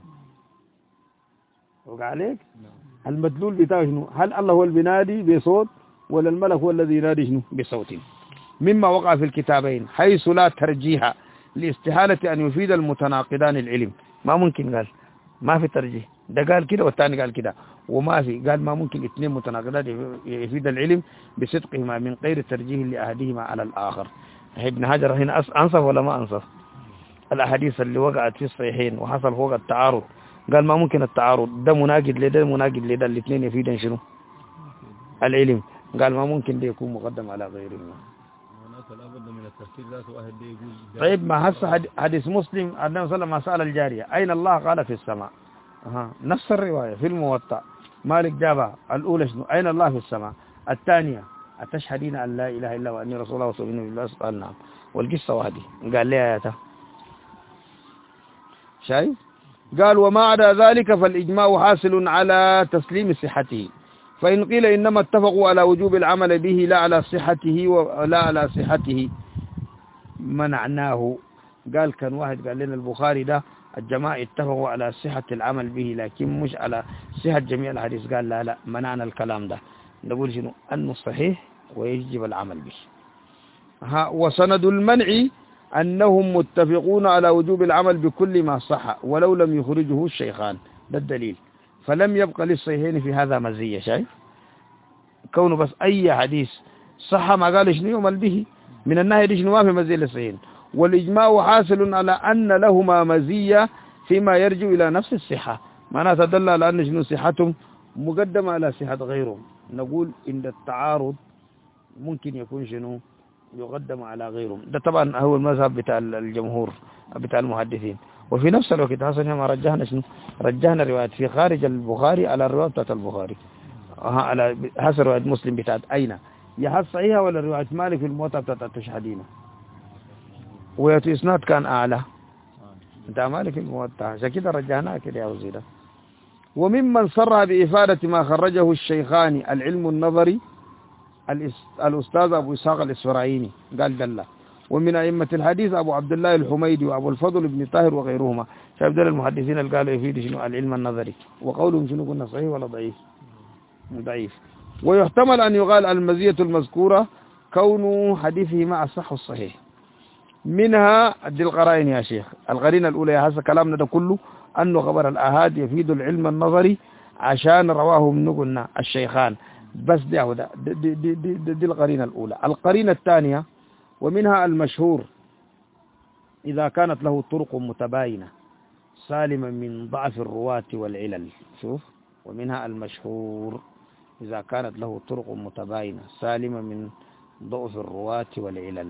وقع عليك؟ المدلول بتاعه شنو؟ هل الله هو البنادي بصوت ولا الملك هو الذي ينادي شنو بصوت؟ مما وقع في الكتابين حيث لا ترجيح لاستحالة أن يفيد المتناقضان العلم. ما ممكن، قال ما في ترجيح، ده قال كده والثاني قال كده، وما في قال ما ممكن اثنين متناقضات يفيد العلم بصدقهما من غير ترجيح لأحدهما على الآخر. ابن حجر هنا أنصف ولا ما أنصف؟ الأحاديث اللي وقعت في الصحيحين وحصل فوق التعارض، قال ما ممكن التعارض، ده مناقض لده مناقض لده، الاثنين يفيدن شنو العلم. قال ما ممكن ده يكون مقدم على غيرهما. طيب ما هسه حديث مسلم النبي صلى الله عليه وسلم سأل الجارية أين الله؟ قال في السماء. نفس الرواية في الموطأ مالك جابها. الأولى شنو؟ أين الله؟ في السماء. الثانية أتشهدين أن لا إله إلا وأني رسول الله وتؤمنون بالله؟ قال نعم. والقصة واحدة. قال لي آياته شايف؟ قال وما عدا ذلك فالإجماع حاصل على تسليم صحته، فإن قيل إنما اتفقوا على وجوب العمل به لا على صحته منعناه. قال كان واحد قال لنا البخاري ده الجماعة اتفقوا على صحة العمل به لكن مش على صحة جميع الحديث. قال لا منعنا الكلام ده، نقول شنو؟ أنه صحيح ويجب العمل به. وسند المنع أنهم متفقون على وجوب العمل بكل ما صح ولو لم يخرجه الشيخان. ده الدليل. فلم يبقى للصحيحين في هذا مزية. شايف؟ كونه بس أي حديث صح ما قال شنو يعمل به من النهي دي شنو ما في مزية للصحيحين. والإجماع حاصل على أن لهما مزية فيما يرجع إلى نفس الصحة، معناها تدل على أن شنو صحتهم مقدمة على صحة غيرهم. نقول إن التعارض ممكن يكون شنو يقدم على غيرهم، ده طبعا هو المذهب بتاع الجمهور بتاع المحدثين. وفي نفس الوقت حسن ما رجحنا شنو، رجحنا روايات في خارج البخاري على الرواية بتاعت البخاري، على حسب رواية مسلم بتاعت أين يحس صحيحة ولا رواية مالك في الموتى بتاعت التشهدين ويأتي إسناد كان أعلى بتاع مالك في الموتى، عشان كده رجعناها كده يا وزيرة. وممن صرح بإفادة ما خرجه الشيخان العلم النظري الأستاذ أبو إسحاق الإسفرايني قال دلّا، ومن أئمة الحديث أبو عبد الله الحميدي وأبو الفضل بن طاهر وغيرهما. شايف دول المحدثين اللي قالوا يفيد شنو العلم النظري، وقولهم شنو قلنا صحيح ولا ضعيف؟ ضعيف. ويحتمل أن يقال المزية المذكورة كون حديثه مع الصح الصحيح. منها دي القرائن يا شيخ، القرينة الأولى يا هذا كلامنا ده كله أنه خبر الآحاد يفيد العلم النظري عشان رواه من قلنا الشيخان بس. دي القرينة الأولى. القرينة الثانية ومنها المشهور إذا كانت له طرق متباينة سالما من ضعف الرواة والعلل. شوف، ومنها المشهور إذا كانت له طرق متباينة سالما من ضعف الرواة والعلل.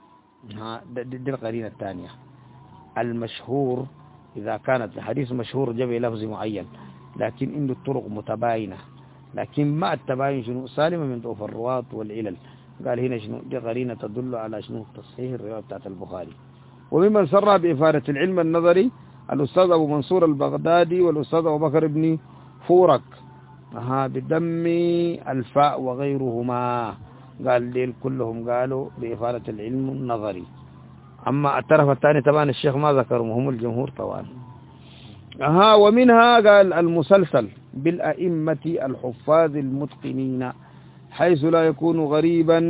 دي القرينة الثانية. المشهور إذا كانت الحديث مشهور جمع لفظ معين لكن عنده الطرق متباينة، لكن مع التباين شنو سالمة من ضعف الرواة والعلل. قال هنا شنو دي قرينة تدل على شنو تصحيح الرواية بتاعت البخاري. وممن صرح بإفادة العلم النظري الأستاذ أبو منصور البغدادي والأستاذ أبو بكر بن فورك بدم الفاء وغيرهما. قال ديل كلهم قالوا بإفادة العلم النظري. أما الطرف الثاني طبعا الشيخ ما ذكرهم، هم الجمهور طبعا. ومنها قال المسلسل بالأئمة الحفاظ المتقنين حيث لا يكون غريبا.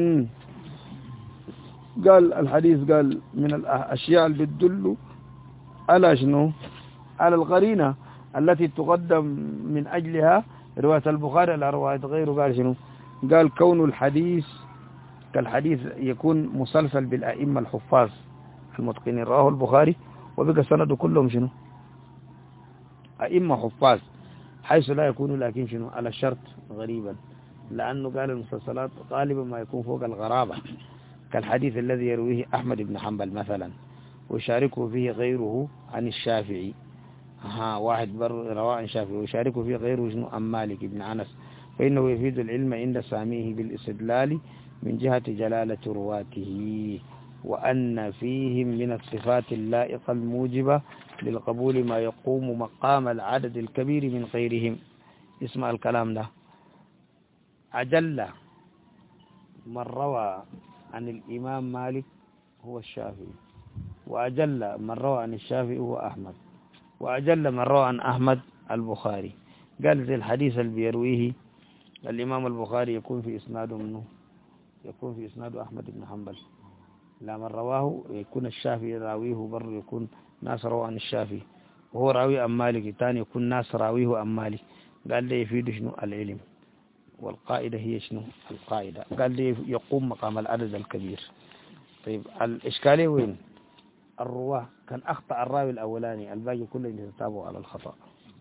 قال الحديث قال من الأشياء اللي بتدل على شنو على القرينة التي تقدم من أجلها رواية البخاري على رواية غيره. قال شنو قال كون الحديث كالحديث يكون مسلسل بالأئمة الحفاظ المتقنين رواه البخاري وبقى سند كلهم شنو أئمة حفاظ حيث لا يكون لكن شنو على الشرط غريبا، لأنه قال المسلسلات غالبا ما يكون فوق الغرابة كالحديث الذي يرويه أحمد بن حنبل مثلا ويشاركه فيه غيره عن الشافعي. واحد رواه عن الشافعي ويشاركه فيه غيره شنو عن مالك بن أنس، فإنه يفيد العلم عند ساميه بالاستدلال من جهة جلالة رواته وأن فيهم من الصفات اللائقة الموجبة للقبول ما يقوم مقام العدد الكبير من غيرهم. اسمع الكلام ده، أجل من روى عن الإمام مالك هو الشافعي، وأجل من روى عن الشافعي هو أحمد، وأجل من روى عن أحمد البخاري. قال زي الحديث اللي بيرويه الإمام البخاري يكون في إسناده منه يكون في إسناده أحمد بن حنبل، لا من رواه يكون الشافعي راويه بر يكون ناس روى عن الشافعي وهو راوي عن مالك ثاني يكون ناس راويه عن مالك. قال لي يفيد شنو العلم، والقاعدة هي شنو القاعدة قال لي يقوم مقام العدد الكبير. طيب الإشكالية وين؟ الرواه كان أخطأ الراوي الأولاني الباقي كله يتتابعوا على الخطأ.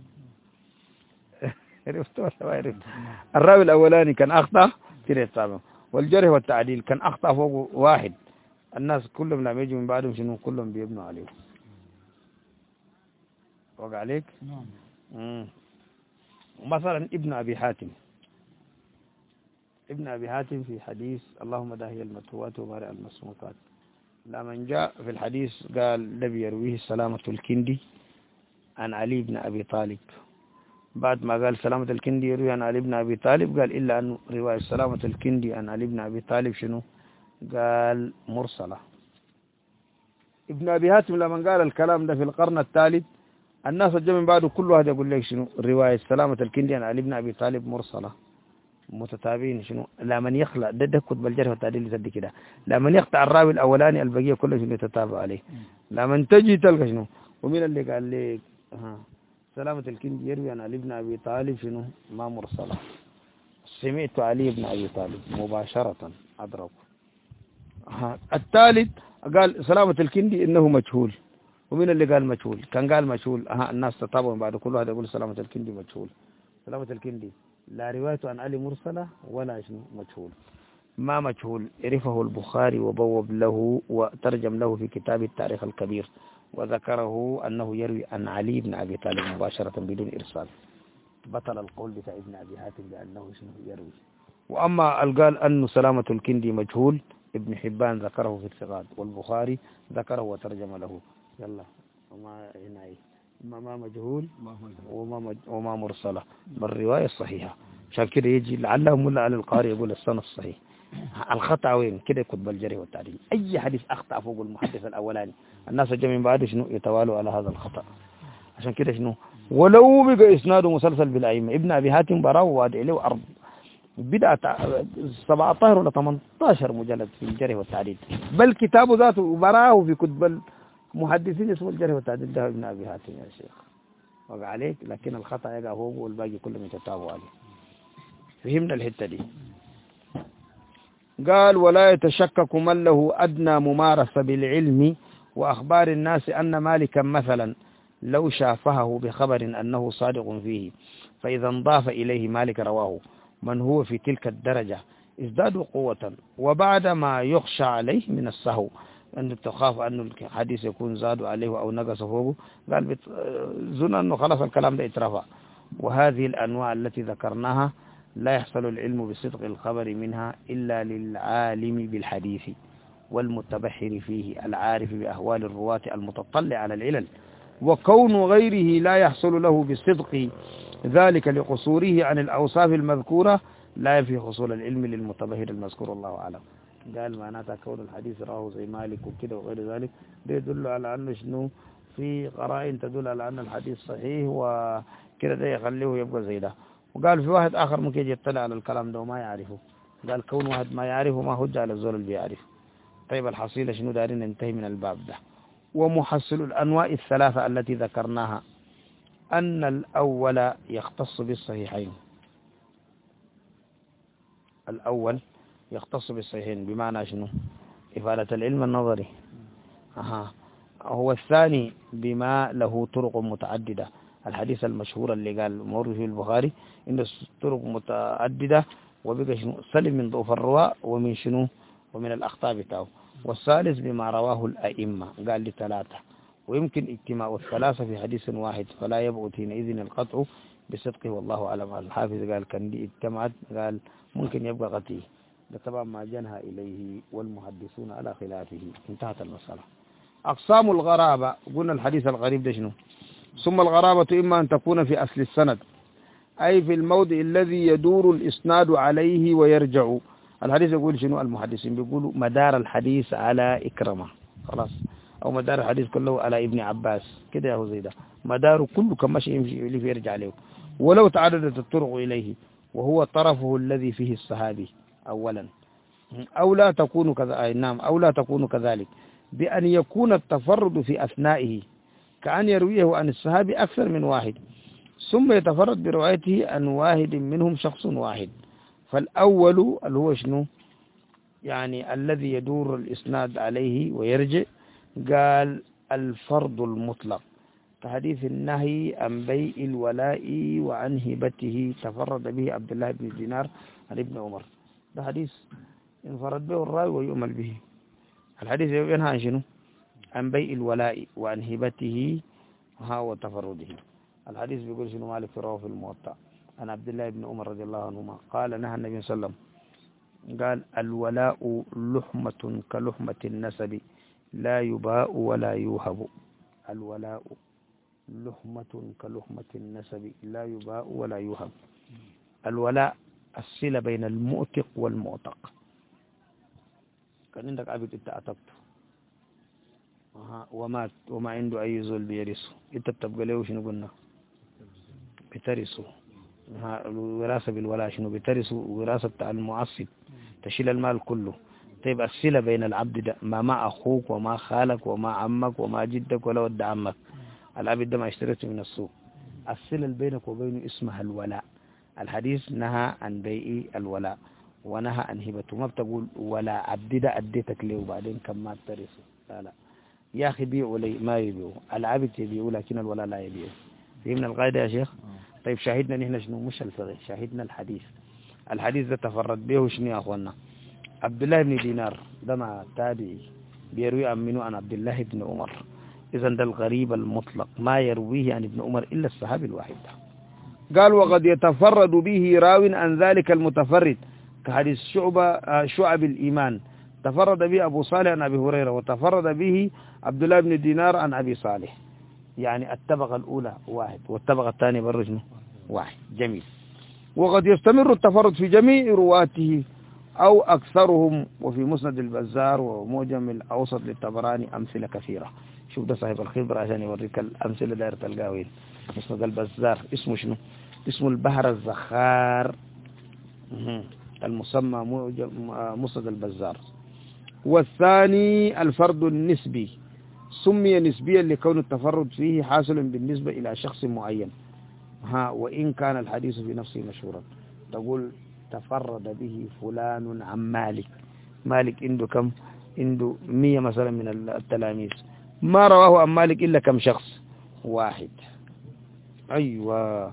عرفت ولا ما عرفت؟ الراوي الأولاني كان أخطأ كده يتتابعوا، والجرح والتعديل كان أخطأ فوق واحد الناس كلهم لما يجوا من بعدهم شنو كلهم بيبنوا عليه. وقع عليك؟ مثلا ابن أبي حاتم في حديث اللهم داهي المتروات وبارئ المسموكات لما جاء في الحديث قال الذي يرويه سلامة الكندي عن علي بن أبي طالب. بعد ما قال سلامة الكندي يروي عن علي بن أبي طالب قال إلا أن رواية سلامة الكندي عن علي بن أبي طالب شنو قال مرسلة. ابن أبي حاتم لما قال الكلام ده في القرن الثالث الناس الجمع بعده كل واحد يقول لك شنو رواية سلامة الكندي عن علي بن أبي طالب مرسلة متتابعين شنو لمن يخلق ده كتب الجرح والتعديل يصدق كده لمن يقطع الراوي الأولاني البقية كله شنو يتتابع عليه لمن تجي تلقى شنو. ومين اللي قال لك سلامة الكندي يروي عن علي بن أبي طالب شنو ما مرسلة. سمعت علي بن أبي طالب مباشرة أدرك. الثالث قال سلامة الكندي إنه مجهول. ومن اللي قال مجهول؟ كان قال مجهول الناس تتابعوا بعد كل واحد يقول سلامة الكندي مجهول. سلامة الكندي لا روايته عن علي مرسلة ولا شنو مجهول. ما مجهول، عرفه البخاري وبوب له وترجم له في كتاب التاريخ الكبير، وذكره أنه يروي عن علي بن أبي طالب مباشرة بدون إرسال. بطل القول بتاع ابن أبي حاتم بأنه شنو يروي. وأما قال أن سلامة الكندي مجهول، ابن حبان ذكره في الثقات، والبخاري ذكره وترجم له. يلا وما هنا ما مجهول وما مرسلة، بالرواية الصحيحة. عشان كده يجي لعلهم ولا على القارئ يقول السنة الصحيح. الخطأ وين كده؟ كتب الجرح والتعديل. أي حديث أخطأ فوق المحدث الأولاني الناس جاء من بعده شنو يتوالوا على هذا الخطأ. عشان كده شنو ولو بقى إسناده مسلسل بالأئمة ابن أبي حاتم براه وادع له أرض بدأت 17 ولا 18 مجلد في الجرح والتعديل، بل كتابه ذاته براه في كتب المحدثين اسمه الجرح والتعديل. ده ابن أبي حاتم يا شيخ وقع عليك، لكن الخطأ يقع فوق والباقي كلهم يتتابعوا عليه. فهمنا الحتة دي. قال ولا يتشكك من له أدنى ممارسة بالعلم وأخبار الناس أن مالكا مثلا لو شافهه بخبر أنه صادق فيه، فإذا انضاف إليه مالك رواه من هو في تلك الدرجة ازدادوا قوة، وبعد ما يخشى عليه من السهو أن تخاف أن الحديث يكون زاد عليه أو نقص فوقه، قال ظن أنه خلاص الكلام ده اترفع. وهذه الأنواع التي ذكرناها لا يحصل العلم بصدق الخبر منها إلا للعالم بالحديث والمتبحر فيه العارف بأهوال الرواة المتطلع على العلل، وكون غيره لا يحصل له بصدق ذلك لقصوره عن الأوصاف المذكورة لا ينفي حصول العلم للمتبحر المذكور. الله أعلم. قال معناتها كون الحديث راه زي مالك وكده وغير ذلك ده يدل على أنه شنو في قرائن تدل على أن الحديث صحيح، وكده ده يخليه يبقى زي ده. وقال في واحد آخر ممكن يطلع على الكلام ده وما يعرفه، قال كون واحد ما يعرفه ما هج على الزول اللي بيعرف. طيب الحصيلة شنو؟ دارين ننتهي من الباب ده. ومحصل الأنواع الثلاثة التي ذكرناها أن الأول يختص بالصحيحين. الأول يختص بالصحيحين بمعنى شنو؟ إفادة العلم النظري. هو الثاني بما له طرق متعددة، الحديث المشهور اللي قال مورد في البخاري إن طرق متعددة وبقى شنو سلم من ضعف الرواة ومن شنو ومن الأخطاء بتاعه. والثالث بما رواه الأئمة قال لي ثلاثة، ويمكن اجتماع الثلاثة في حديث واحد فلا يبعد حينئذ القطع بصدقه والله أعلم. الحافظ قال كان دي اجتمعت، قال ممكن يبقى قطعي، ده طبعا ما جنها إليه والمحدثون على خلافه. انتهت المسألة. أقسام الغرابة قلنا الحديث الغريب ده شنو؟ ثم الغرابة إما أن تكون في أصل السند أي في الموضع الذي يدور الإسناد عليه ويرجع. الحديث يقول شنو؟ المحدثين بيقولوا مدار الحديث على إكرمة خلاص، أو مدار الحديث كله على ابن عباس كده، هو زي ده مداره كله كمشي يمشي اللي يرجع عليه، ولو تعددت الطرق إليه وهو طرفه الذي فيه الصحابي أولا، أو لا تكون كذا نعم أو لا تكون كذلك بأن يكون التفرد في أثنائه كأن يرويه عن الصحابي أكثر من واحد ثم يتفرد بروايته عن واحد منهم شخص واحد. فالأول اللي هو شنو يعني الذي يدور الإسناد عليه ويرجع، قال الفرض المطلق كحديث النهي عن بيع الولاء وعن هبته تفرد به عبد الله بن دينار عن ابن عمر، ده حديث انفرد به الراوي ويؤمل به. الحديث ينهى عن شنو؟ عن بيع الولاء وعن هبته وتفرده. الحديث بيقول شنو؟ مالك رواه في الموطأ عن عبد الله بن عمر رضي الله عنهما قال نهى النبي صلى الله عليه وسلم قال الولاء لحمة كلحمة النسب لا يباء ولا يوهب. الولاء لحمة كلحمة النسب لا يباء ولا يوهب. الولاء الصلة بين المؤتق والمعتق. كان عندك عبد انت اعتقته ومات وما عنده اي زول بيرثه، انت بتبقى له شنو قلنا؟ بترثه. الوراثة بالولاء شنو؟ بترثه وراثة بتاع المعصب تشيل المال كله. طيب الصلة بين العبد ده ما مع أخوك وما خالك وما عمك وما جدك ولا ود عمك، العبد ده ما اشتريته من السوق. الصلة بينك وبينه اسمها الولاء. الحديث نهى عن بيع الولاء ونهى عن هبته. ما بتقول ولا عبد ده أديتك ليه وبعدين كم ما ترثه، لا لا يا أخي بيعوا لي ما يبيعوا، العبد يبيعوا لكن الولاء لا يبيعوا. فهمنا القاعدة يا شيخ؟ طيب شاهدنا نحن شنو؟ مش الفقه، شاهدنا الحديث. الحديث ده تفرد به شنو يا أخوانا؟ عبد الله بن دينار ده مع تابعي بيروي عن منه عن عبد الله بن عمر. إذن ده الغريب المطلق ما يرويه عن ابن عمر إلا الصحابي الواحد ده. قال وقد يتفرد به راو عن ذلك المتفرد كحديث شعب الإيمان، تفرد به أبو صالح عن أبي هريرة، وتفرد به عبد الله بن دينار عن أبي صالح. يعني الطبقة الأولى واحد والطبقة الثانية برجمه واحد. جميل. وقد يستمر التفرد في جميع رواته أو أكثرهم. وفي مسند البزار ومعجم الأوسط للطبراني أمثلة كثيرة. شوف ده صاحب الخبرة عشان يوريك الأمثلة دايرة تلقاوين. مسند البزار اسمه شنو؟ اسمه البحر الزخار المسمى مسند البزار. والثاني الفرد النسبي، سمي نسبيا لكون التفرد فيه حاصل بالنسبة إلى شخص معين وإن كان الحديث في نفسه مشهورا. تقول تفرد به فلان عن مالك، مالك عنده كم؟ عنده 100 مثلا من التلاميذ، ما رواه عن مالك إلا كم شخص؟ واحد. أيوة.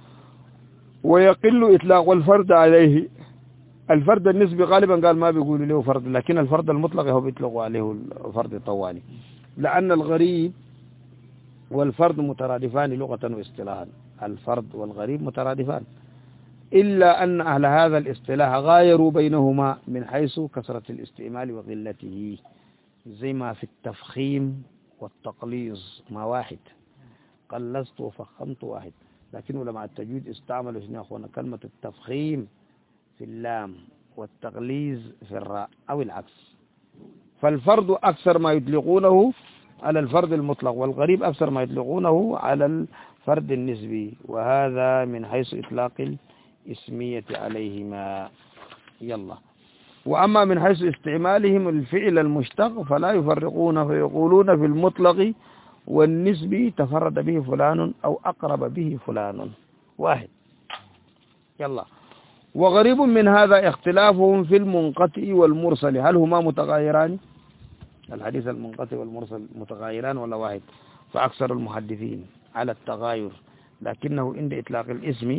ويقل إطلاق الفرد عليه. الفرد النسبي غالبا قال ما بيقولوا له فرد، لكن الفرد المطلق هو بيطلقوا عليه الفرد الطوالي، لأن الغريب والفرد مترادفان لغة واصطلاحا. الفرد والغريب مترادفان، إلا أن أهل هذا الاصطلاح غايروا بينهما من حيث كثرة الاستعمال وقلته، زي ما في التفخيم والتقليص ما واحد، قلصت وفخمت واحد. لكن علماء التجويد استعملوا شنو يا أخوانا؟ كلمة التفخيم في اللام والتغليظ في الراء أو العكس. فالفرد أكثر ما يطلقونه على الفرد المطلق، والغريب أكثر ما يطلقونه على الفرد النسبي، وهذا من حيث إطلاق الاسمية عليهما. يلا. وأما من حيث استعمالهم الفعل المشتق فلا يفرقون، فيقولون في المطلق والنسبي تفرد به فلان أو أقرب به فلان واحد. يلا. وغريب من هذا اختلافهم في المنقطع والمرسل، هل هما متغايران؟ الحديث المنقطع والمرسل متغايران ولا واحد؟ فأكثر المحدثين على التغاير، لكنه عند إطلاق الاسم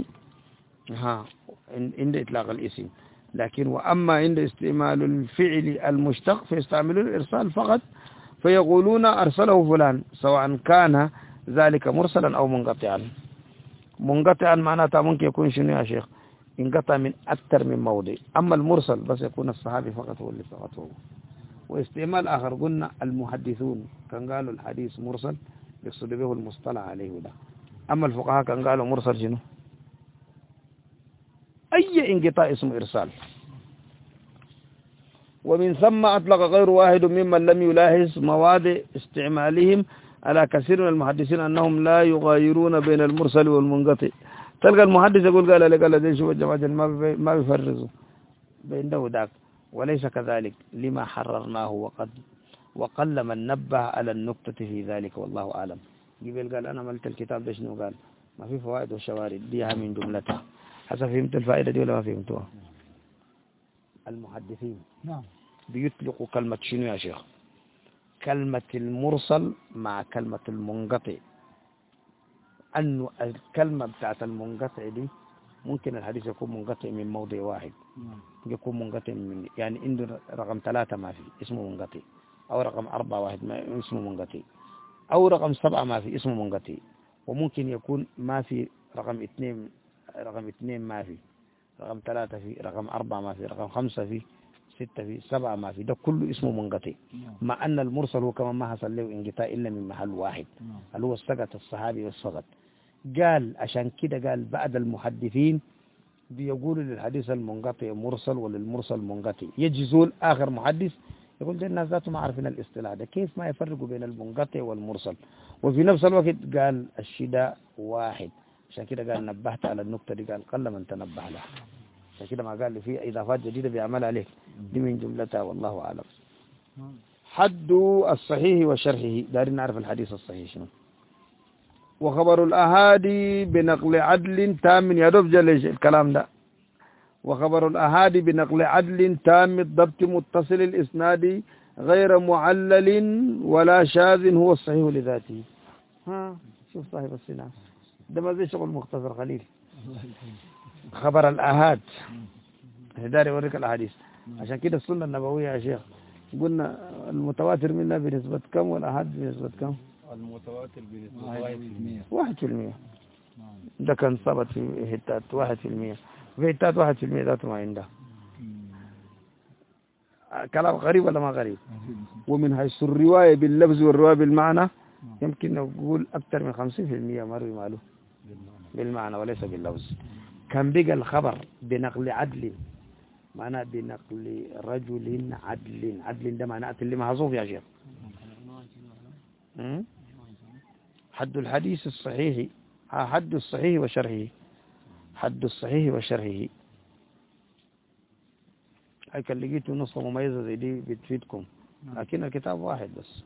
عند إطلاق الاسم. لكن وأما عند استعمال الفعل المشتق فيستعملون الإرسال فقط، فيقولون أرسله فلان، سواء كان ذلك مرسلا أو منقطعا. منقطعا معناتها ممكن يكون شنو يا شيخ؟ انقطع من أكثر من موضع. أما المرسل بس يكون الصحابي فقط هو اللي فقط. واستعمال آخر قلنا المحدثون كان قالوا الحديث مرسل يقصد به المصطلح عليه ده. أما الفقهاء كان قالوا مرسل شنو؟ أي انقطاع اسمه إرسال. ومن ثم أطلق غير واحد ممن لم يلاحظ مواضع استعمالهم على كثير من المحدثين أنهم لا يغايرون بين المرسل والمنقطع. تلقى المحدث يقول قال ده شوف الجماعة ما بيفرزوا بين ده وذاك، وليس كذلك لما حررناه وقل من نبه على النقطة في ذلك والله أعلم. جبل قال أنا ملت الكتاب ده شنو؟ قال ما في فوائد وشوارد ديها من جملتها. حسب فهمت الفائدة دي ولا ما فهمتوها؟ المحدثين نعم بيطلقوا كلمة شنو يا شيخ؟ كلمة المرسل مع كلمة المنقطع. أنه الكلمة بتاعت المنقطع دي ممكن الحديث يكون منقطع من موضع واحد، يكون منقطع من يعني عنده رقم 3 ما في اسمه منقطع، أو رقم 4 واحد ما اسمه منقطع، أو رقم 7 ما في اسمه منقطع. وممكن يكون ما في رقم 2 ما في، رقم 3 في، رقم 4 ما في، رقم 5 في، 6 في، 7 ما في، ده كله اسمه منقطع. مع أن المرسل هو كمان ما حصل له انقطاع إلا من محل واحد اللي هو السقط الصحابي والسقط. قال عشان كده قال بعد المحدثين بيقولوا للحديث المنقطع مرسل وللمرسل منقطع. يجزول آخر محدث يقول ده الناس ذاتهم عارفين الاصطلاح ده، كيف ما يفرقوا بين المنقطع والمرسل؟ وفي نفس الوقت قال الشداء واحد. عشان كده قال نبهت على النقطة دي، قال قل من تنبه لها. عشان كده ما قال لي في إضافات جديدة بيعمل عليك دي من جملتها والله أعلم. حد الصحيح وشرحه، دارين نعرف الحديث الصحيح شنو؟ وخبر الأهادي بنقل عدل تام يدوب جلش الكلام ده. وخبر الأهادي بنقل عدل تام الضبط متصل الإسناد غير معلل ولا شاذ هو الصحيح لذاته. ها شوف صاحب السنة ده ما زي شغل مختصر خليل. خبر الأهاد هداري يوريك الأحاديث. عشان كده السنة النبوية يا شيخ قلنا المتواتر منها بنسبة كم والأهاد بنسبة كم؟ المتواتر بنسبة 1%. ده كان ثبت في هتات 1%. في هتات 1% ذاته ما عنده. كلام غريب ولا ما غريب؟ ومن حيث الرواية باللفظ والرواية بالمعنى يمكن نقول أكثر من 50% مروي ماله بالمعنى وليس باللفظ. كان بقى الخبر بنقل عدل، معناه بنقل رجل عدل. عدل ده معناه اللي محظوظ يا شيخ. حد الحديث الصحيح، حد الصحيح وشرحه. حد الصحيح وشرحه. هاي كان لقيته نص مميزة زي دي بتفيدكم، لكن الكتاب واحد بس.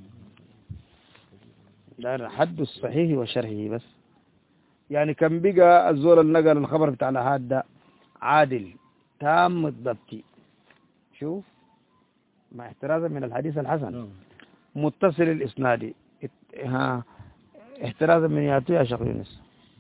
ده حد الصحيح وشرحه بس. يعني كان بقى الزول النقل الخبر بتاع الأحاد ده عادل تام الضبط، شوف مع احترازا من الحديث الحسن متصل الإسناد، احترازا من ياتي يا شيخ يونس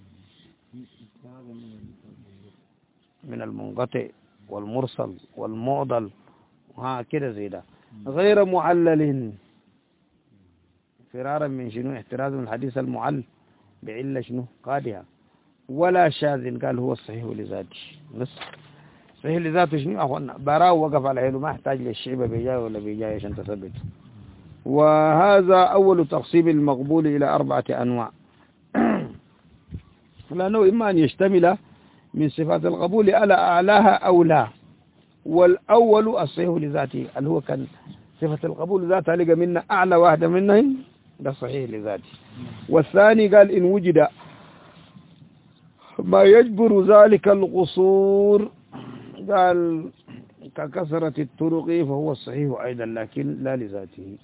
من المنقطع والمرسل والمعضل كده زي ده. غير معلل فرارا من شنو؟ احتراز من الحديث المعل بعلة شنو قادها. ولا شاذ قال هو الصحيح لذاته بس. صحيح لذاته شنو أخوانا؟ براو وقف على عينه، ما احتاج للشعبة بيجاي ولا بيجاي عشان تثبت. وهذا أول تقسيم المقبول إلى 4 أنواع. لأنه إما أن يشتمل من صفات القبول على أعلاها أو لا. والأول الصحيح لذاته اللي هو كان صفة القبول ذاتها لقى منا أعلى واحدة منهم ده صحيح لذاته. والثاني قال إن وجد ما يجبر ذلك القصور قال ككثرة الطرق فهو الصحيح أيضا لكن لا لذاته.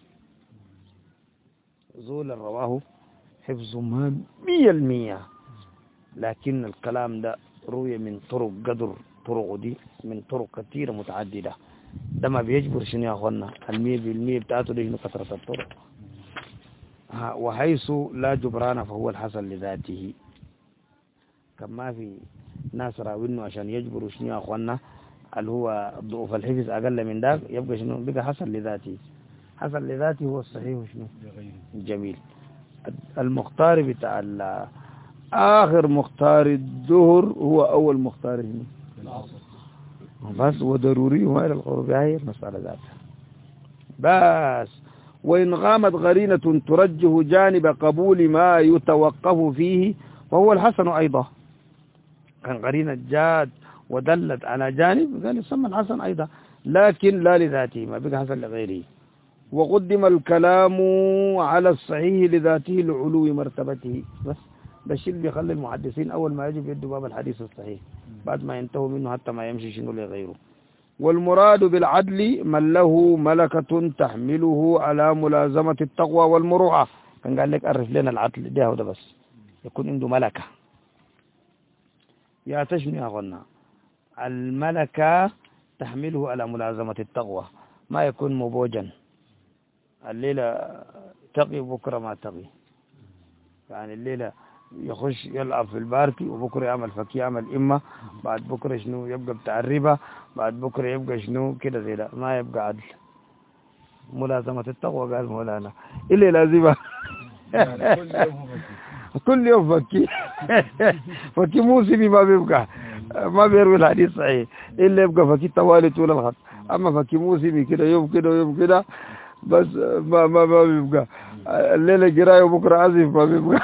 زول رواه حفظ ما 100%، لكن الكلام ده روي من طرق قدر طرق دي من طرق كثيرة متعددة. ده ما بيجبر شنو يا أخوانا 100% بتاعته دي كثرة الطرق. وحيث لا جبران فهو الحسن لذاته. كما في ناس راوينه عشان يجبروا شنو يا أخوانا اللي هو ضعف الحفظ أقل من ذاك يبقى شنو بقى حسن لذاته. حسن لذاته هو الصحيح شنو جميل. المختار بتاع آخر مختار الظهر هو أول مختار بس وضروري وما إلى القرب هي المسألة ذاتها بس. وإن غامت غرينة ترجه جانب قبول ما يتوقف فيه فهو الحسن أيضا. كان غرينة جاد ودلت على جانب قال يسمى الحسن أيضا لكن لا لذاته ما بقى حسن لغيره. وقدم الكلام على الصحيح لذاته لعلو مرتبته بس. ده الشيء اللي بيخلي المحدثين أول ما يجب يدوا باب الحديث الصحيح بعد ما ينتهوا منه حتى ما يمشي شنو لغيره. والمراد بالعدل من له ملكة تحمله على ملازمة التقوى والمروءة. كان قال لك أعرف لنا العدل ده وده بس يكون عنده ملكة. يا تشمي يا غنى الملكة تحمله على ملازمة التقوى، ما يكون مبوجا الليلة تقي بكرة ما تقي. يعني الليلة يخش يلعب في الباركي وبكرة يعمل فكي يعمل إما بعد بكرة شنو يبقى بتاع الربا بعد بكرة يبقى شنو كده زي ده ما يبقى عدل. ملازمة التقوى قال مولانا اللي لازمة كل يوم فكي فكي موسمي ما بيبقى ما بيروي الحديث صحيح إلا يبقى فكي طوالي طول الخط. أما فكي موسمي كده يوم كده ويوم كده بس ما بيبقى. الليلة جراية وبكرة عزف ما بيبقى.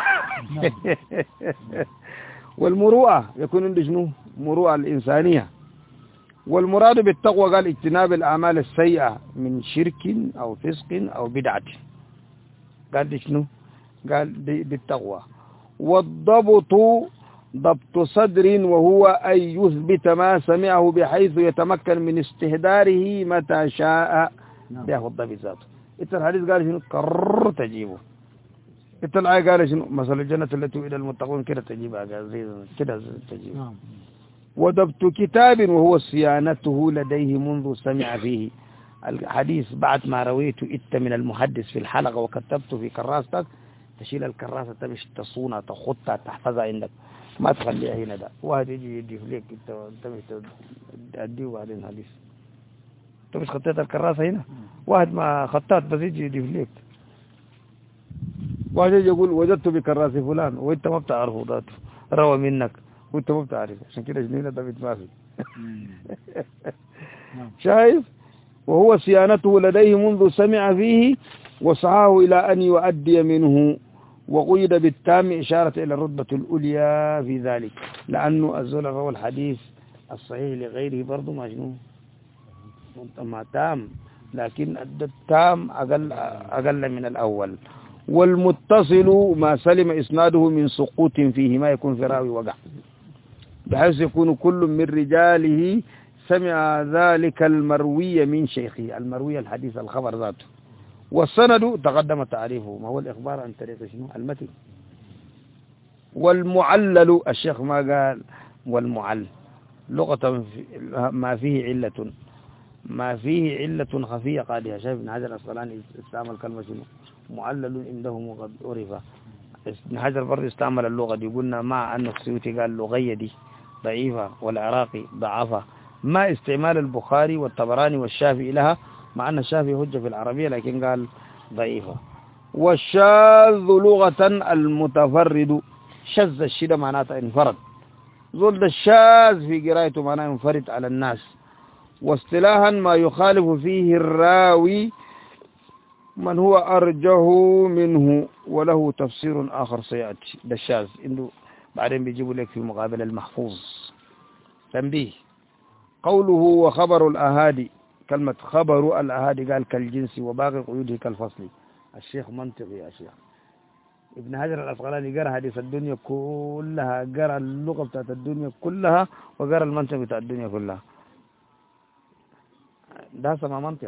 والمروءة يكون عنده شنو مروءة الإنسانية. والمراد بالتقوى قال اجتناب الأعمال السيئة من شرك أو فسق أو بدعة. قال دي شنو قال دي بالتقوى. والضبط ضبط صدر وهو أن يثبت ما سمعه بحيث يتمكن من استهداره متى شاء. ده هو الضبط ذاته. الحديث قال شنو كرر تجيبه الآية قال شنو مثل الجنة التي وعد المتقون كده تجيبها كده تجيبها. وضبط كتاب وهو صيانته لديه منذ سمع فيه الحديث بعد ما رويته إت من المحدث في الحلقة وكتبته في كراستك تشيل الكراسة تمشي تصونها تخطها تحفظها عندك ما تخليها هنا ده واحد يجي يديه ليك انت مش تديه بعدين حديث انت مش خطيت الكراسة هنا واحد ما خطات بس يجي يديه ليك واحد يجي يقول وجدت بكراسة فلان وانت ما بتعرفه ذاته روى منك وانت ما بتعرف عشان كده جنينة ده بيتماثل شايف وهو صيانته لديه منذ سمع فيه وسعاه إلى أن يؤدي منه وقيد بالتام إشارة إلى الرتبة الأولياء في ذلك لأنه الزول روى الحديث الصحيح لغيره برضه مجنون ما تام لكن التام أقل من الأول والمتصل ما سلم إسناده من سقوط فيه ما يكون في راوي وقع بحيث يكون كل من رجاله سمع ذلك المروي من شيخه المروي الحديث الخبر ذاته والسند تقدم تعريفه ما هو الإخبار عن طريق شنو المتن والمعلل الشيخ ما قال والمعل لغة ما فيه علة خفية قادها شايف ابن حجر الأسقلاني استعمل كلمة شنو معلل عندهم وقد عرف ابن حجر برضه استعمل اللغة دي قلنا مع أن السيوطي قال اللغية دي ضعيفة والعراقي ضعفها ما استعمال البخاري والطبراني والشافعي لها مع أن الشافعي هجة في العربية لكن قال ضعيفة والشاذ لغة المتفرد شذ الشدة معناتها انفرد ظل الشاذ في قراءته معناه ينفرد على الناس واصطلاحا ما يخالف فيه الراوي من هو أرجه منه وله تفسير آخر سيأتي ده الشاذ إنه بعدين بيجيبوا لك في مقابل المحفوظ تنبيه قوله وخبر الأهادي كلمة خبر الأهادي قال كالجنس وباقي قيوده كالفصل الشيخ منطقي يا شيخ ابن حجر الأسقلاني قرأ حديث الدنيا كلها قرأ اللغة بتاعت الدنيا كلها وقرأ المنطق بتاعت الدنيا كلها ده سمع منطق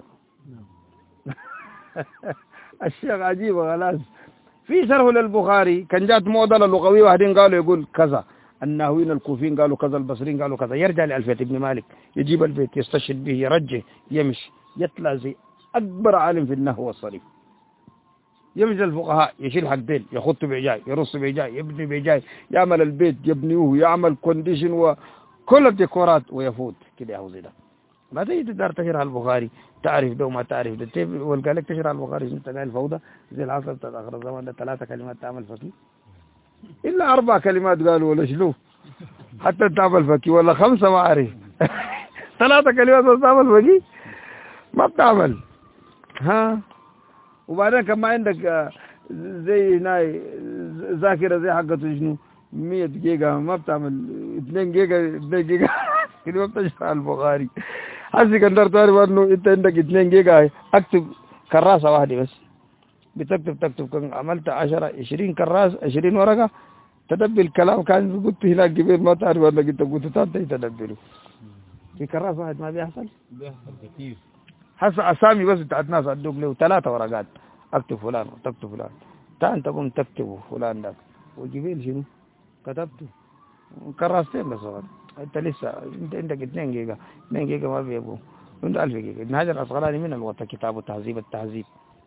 الشيخ عجيب خلاص في شرح للبخاري كان جات معضلة اللغوية واحدين قالوا يقول كذا الناهوين الكوفيين قالوا كذا البصريين قالوا كذا يرجع لألفية ابن مالك يجيب البيت يستشهد به يرجع يمشي يطلع زي أكبر عالم في النحو والصريف يمشي الفقهاء يشيل حقين يخط بعجاي يرص بعجاي يبني بعجاي يعمل البيت يبنيه يعمل كونديشن وكل الديكورات ويفوت كده يا زي ده ما تيجي تقدر تشرح البخاري تعرف ده وما تعرف ده والقال لك تشرح البخاري انت قال الفوضى زي العصر بتاع اخر الزمان ده 3 كلمات تعمل فصل الا 4 كلمات قالوا ولا شنو حتى تعمل فكي ولا 5 ما اعرف 3 كلمات بس تعمل فكي ما بتعمل ها وبعدين كم ما عندك زي هنا ذاكره زي حقته شنو 100 جيجا ما بتعمل 2 جيجا كده ما بتشرح البخاري هسي كندر تعرف انه انت عندك 2 جيجا اكتب كراسه واحده بس تكتب كان عملت 10 20 كراس 20 ورقه تدبر الكلام كان قلت هناك كبير ما تعرف ولا انت قلت تدبره في كراس واحد ما بيحصل كثير هسه اسامي بس بتاعت ناس ادوك له 3 ورقات اكتب فلان وتكتب فلان انت تقوم تكتب فلان ده وجبيل شنو كتبته كراستين بس انت لسه انت عندك 2 جيجا 2 جيجا ما بيبقوا عنده 1000 جيجا ابن حجر الأسقلاني من الوقت كتابه تهذيب التهذيب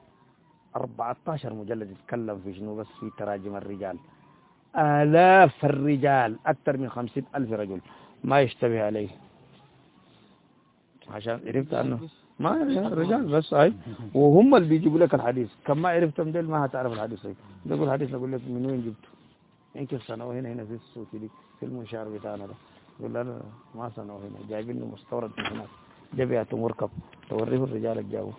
14 مجلد يتكلم في شنو بس في تراجم الرجال آلاف الرجال أكثر من 50,000 رجل ما يشتبه عليه عشان عرفت أنه ما رجال بس هاي وهم اللي بيجيبوا لك الحديث كم ما عرفتم ديل ما هتعرف الحديث هاي بيقول الحديث نقول لك من وين جبته يمكن سنة هنا في السوق دي في المنشار بتاعنا ده يقول لا ما سنة هنا جايبين له مستورد من هناك جبهة مركب توريه الرجال الجاوه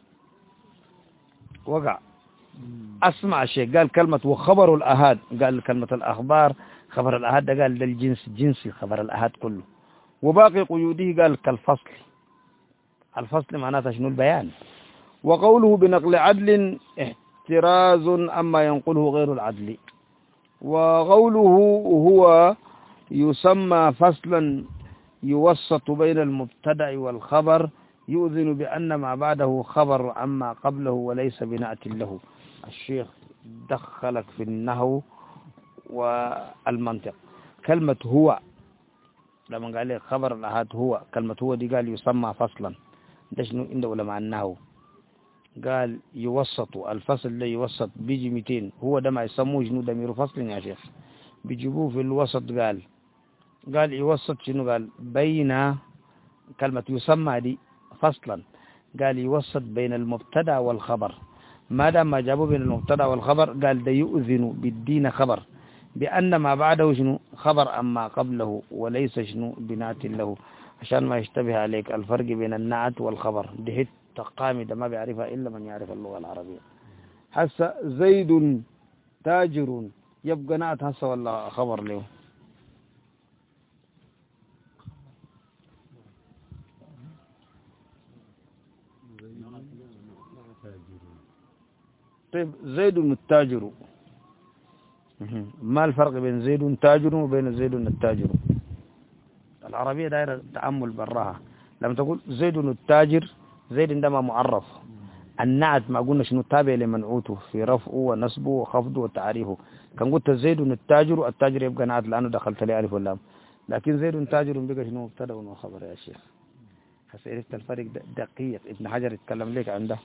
وقع اسمع شيء قال كلمة وخبر الأهاد قال كلمة الأخبار خبر الأهاد ده قال للجنس جنسي خبر الأهاد كله وباقي قيوده قال كالفصل الفصل معناته شنو البيان وقوله بنقل عدل احتراز أما ينقله غير العدل وقوله هو يسمى فصلا يوسط بين المبتدأ والخبر يؤذن بأن ما بعده خبر عما قبله وليس بنعت له الشيخ دخلك في النحو والمنطق. كلمة هو لما قال لي خبر الأحاد هو، كلمة هو دي قال يسمى فصلا. ده شنو عنده علماء النحو؟ قال يوسط الفصل اللي يوسط بيجي 200. هو ده ما يسموه شنو ضمير فصل يا شيخ، بيجيبوه في الوسط. قال يوسط شنو؟ قال بين كلمة يسمى دي فصلا، قال يوسط بين المبتدا والخبر. ما دام ما جابوا بين المبتدا والخبر قال ده يؤذن بالدين خبر بأن ما بعده شنو خبر أما قبله وليس شنو بنات له، عشان ما يشتبه عليك الفرق بين النعت والخبر. دي حتة قامدة ما بيعرفها إلا من يعرف اللغة العربية. هسه زيد تاجر يبقى نعت هسه ولا خبر له؟ طيب زيد التاجر، ما الفرق بين زيد تاجر وبين زيد التاجر؟ العربية دايرة تأمل براها. لما تقول زيد التاجر، زيد عندما معرف، النعت ما قلنا شنو تابع لمنعوته في رفعه ونصبه وخفضه وتعريفه. كان قلت زيد التاجر، التاجر يبقى نعت لأنه دخلت لي ألف واللام. لكن زيد تاجر بقى شنو مبتدا وخبر يا شيخ. هسه عرفت الفرق دقيق. ابن حجر يتكلم لك عنده،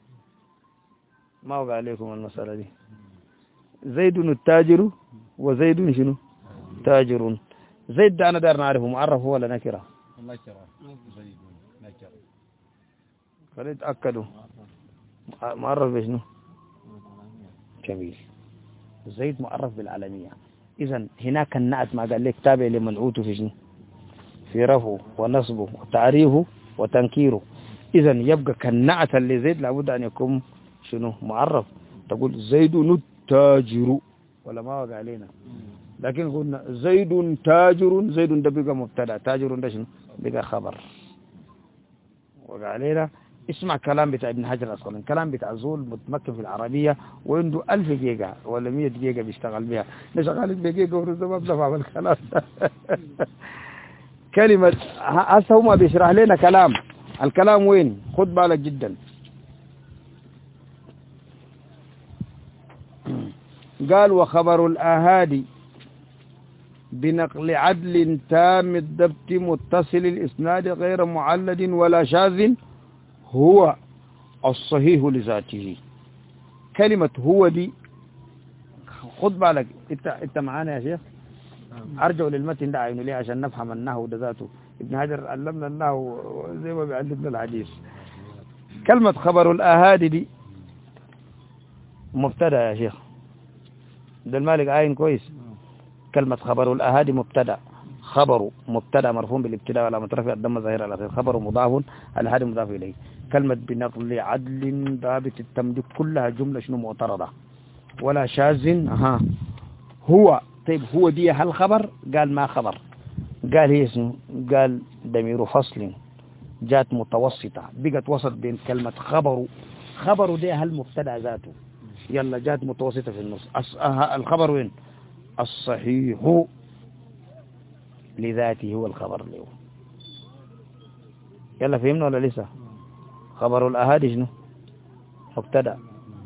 ما وقع عليكم المسألة دي. زيد التاجر وزيد شنو تاجر. زيد ده أنا دار نعرفه معرف هو ولا نكرة؟ نكرة. زيد نكرة. خلينا نتأكدوا معرف بشنو؟ جميل. زيد معرف بالعالمية. إذن هناك النعت ما قال لك تابع لمنعوته في شنو؟ في رفعه ونصبه وتعريفه وتنكيره. إذن يبقى كالنعت اللي زيد لابد أن يكون شنو معرف. تقول زيد التاجر ولا ما وقع علينا؟ لكن قلنا زيد تاجر، زيد ده بقى مبتدا، تاجر ده شنو بقى خبر. وقع علينا. اسمع كلام بتاع ابن حجر اصلا، كلام بتاع زول متمكن في العربية وعنده 1000 جيجا ولا 100 جيجا بيشتغل بها. ده شغال بجيجا ورزق ما بدفع بالكلام ده. كلمة هسه هما بيشرح لنا كلام. الكلام وين؟ خد بالك جدا. قال وخبر الآهادي بنقل عدل تام الضبط متصل الإسناد غير معلد ولا شاذ هو الصحيح لذاته. كلمة هو دي خد بالك. انت معانا يا شيخ؟ ارجعوا للمتن ده عينه ليه عشان نفهم النحو ده ذاته. ابن حجر علمنا النحو زي ما بيعلمنا الحديث. كلمة خبر الآهادي دي مبتدا يا شيخ، ده المالك عين كويس. كلمة خبر الآهادي مبتدا، خبر مبتدا مرفوع بالابتداء ولا مترفع الضمه ظاهره على الاخر، خبر مضاف، الهادي مضاف اليه. كلمة بنقل عدل ضابط التملك كلها جملة شنو معترضة ولا شاذ. هو طيب هو دي هل خبر؟ قال ما خبر. قال هي اسمه، قال ضمير فصل جات متوسطة بقت وسط بين كلمة خبر دي هل مبتدا ذاته، يلا جات متوسطة في النص. الخبر وين؟ الصحيح لذاته هو الخبر له. يلا فهمنا ولا لسه؟ خبر الأهادي شنو مبتدا،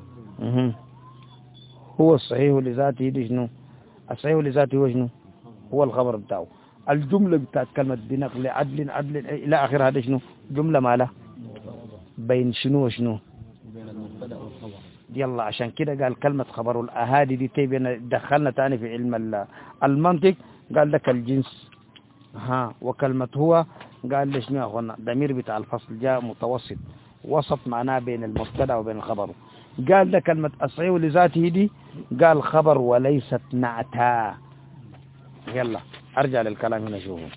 هو الصحيح لذاته دي شنو؟ الصحيح لذاته هو شنو؟ هو الخبر بتاعه. الجملة بتاعت كلمة بنقل عدل إلى آخر هذا شنو؟ جملة مالها بين شنو وشنو؟ بين المبتدا والخبر. يلا عشان كده قال كلمة خبر الأهادي دي تبين دخلنا تاني في علم المنطق. قال لك الجنس وكلمة هو قال ليش يا أخوانا ضمير بتاع الفصل جاء متوسط وسط معناه بين المبتدا وبين الخبر. قال ده كلمة الصحيح لذاته دي قال خبر وليست نعتا. يلا أرجع للكلام هنا شوفوا.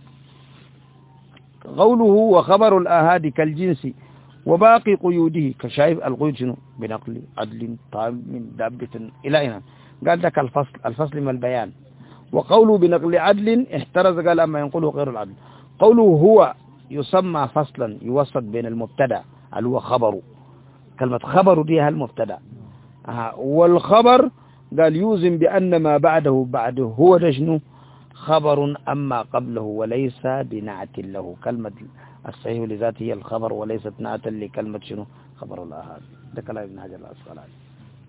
قوله وخبر الآهاد كالجنس وباقي قيوده كشايف القيود شنو؟ بنقل عدل طعام من دابة إلى هنا. قال ده الفصل من البيان. وقوله بنقل عدل احترز قال أما ينقله غير العدل. قوله هو يسمى فصلا يوسط بين المبتدا اللي هو خبره. كلمة خبر دي المبتدا. والخبر قال يوزن بأن ما بعده هو ده شنو؟ خبر أما قبله وليس بنعت له. كلمة الصحيح لذاته هي الخبر وليست نعتا لكلمة شنو؟ خبر الآهاد. ده كلام ابن حجر العسقلاني.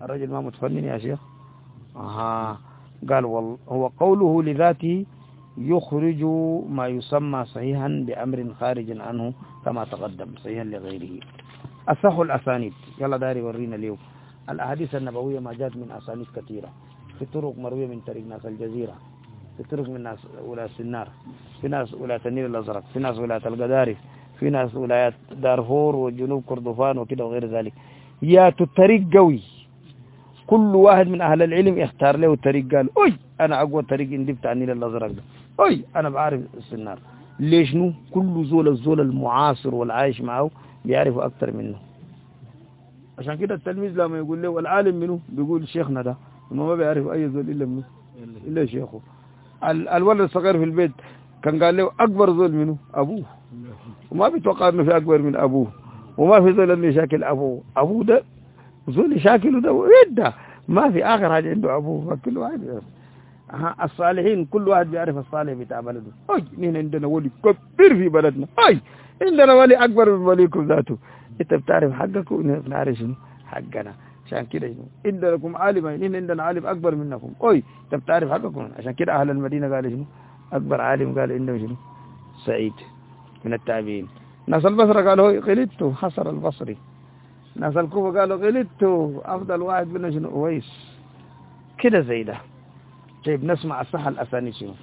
الرجل ما متفنن يا شيخ. قال هو قوله لذاته يخرج ما يسمى صحيحا بأمر خارج عنه كما تقدم صحيحا لغيره. أصح الأسانيد، يلا داري ورينا اليوم الأحاديث النبوية ما جاءت من أسانيد كثيرة، في طرق مروية من طريق ناس الجزيرة، في طرق من ناس ولاية السنار، في ناس ولاية النيل الأزرق، في ناس ولاية القدارف، في ناس ولاية دارفور وجنوب كردفان وكده وغير ذلك. يا الطريق قوي، كل واحد من أهل العلم اختار له الطريق، قال أي أنا أقوى طريق إن دبت عن النيل الأزرق ده، أي أنا بعرف السنار. ليش نو؟ كل الزول المعاصر والعايش معه بيعرفوا أكثر منه. عشان كده التلميذ لما يقول له العالم منه بيقول شيخنا ده، ما بيعرف أي زول إلا منه إلا شيخه. الولد الصغير في البيت كان قال له أكبر زول منه أبوه، وما بيتوقع إنه في أكبر من أبوه، وما في زول اللي يشاكل أبوه ده زول يشاكله ده ويده، ما في آخر حاجة عنده أبوه. فكل واحد الصالحين كل واحد بيعرف الصالح بتاع بلده. أي نحن عندنا ولي كبير في بلدنا، أي عندنا ولي أكبر من وليكم ذاته. أنت بتعرف حقك ونعرف شنو حقنا. عشان كده عندكم عالم، نحن عندنا عالم أكبر منكم، أي أنت بتعرف حقكم. عشان كده أهل المدينة قال شنو أكبر عالم، قال عندهم شنو سعيد من التابعين. ناس البصرة قالوا غلطتوا حصر البصري. ناس الكوفة قالوا غلطتوا أفضل واحد منه شنو أويس. كده زي ده. طيب نسمع الصحة الأسانيد شنو.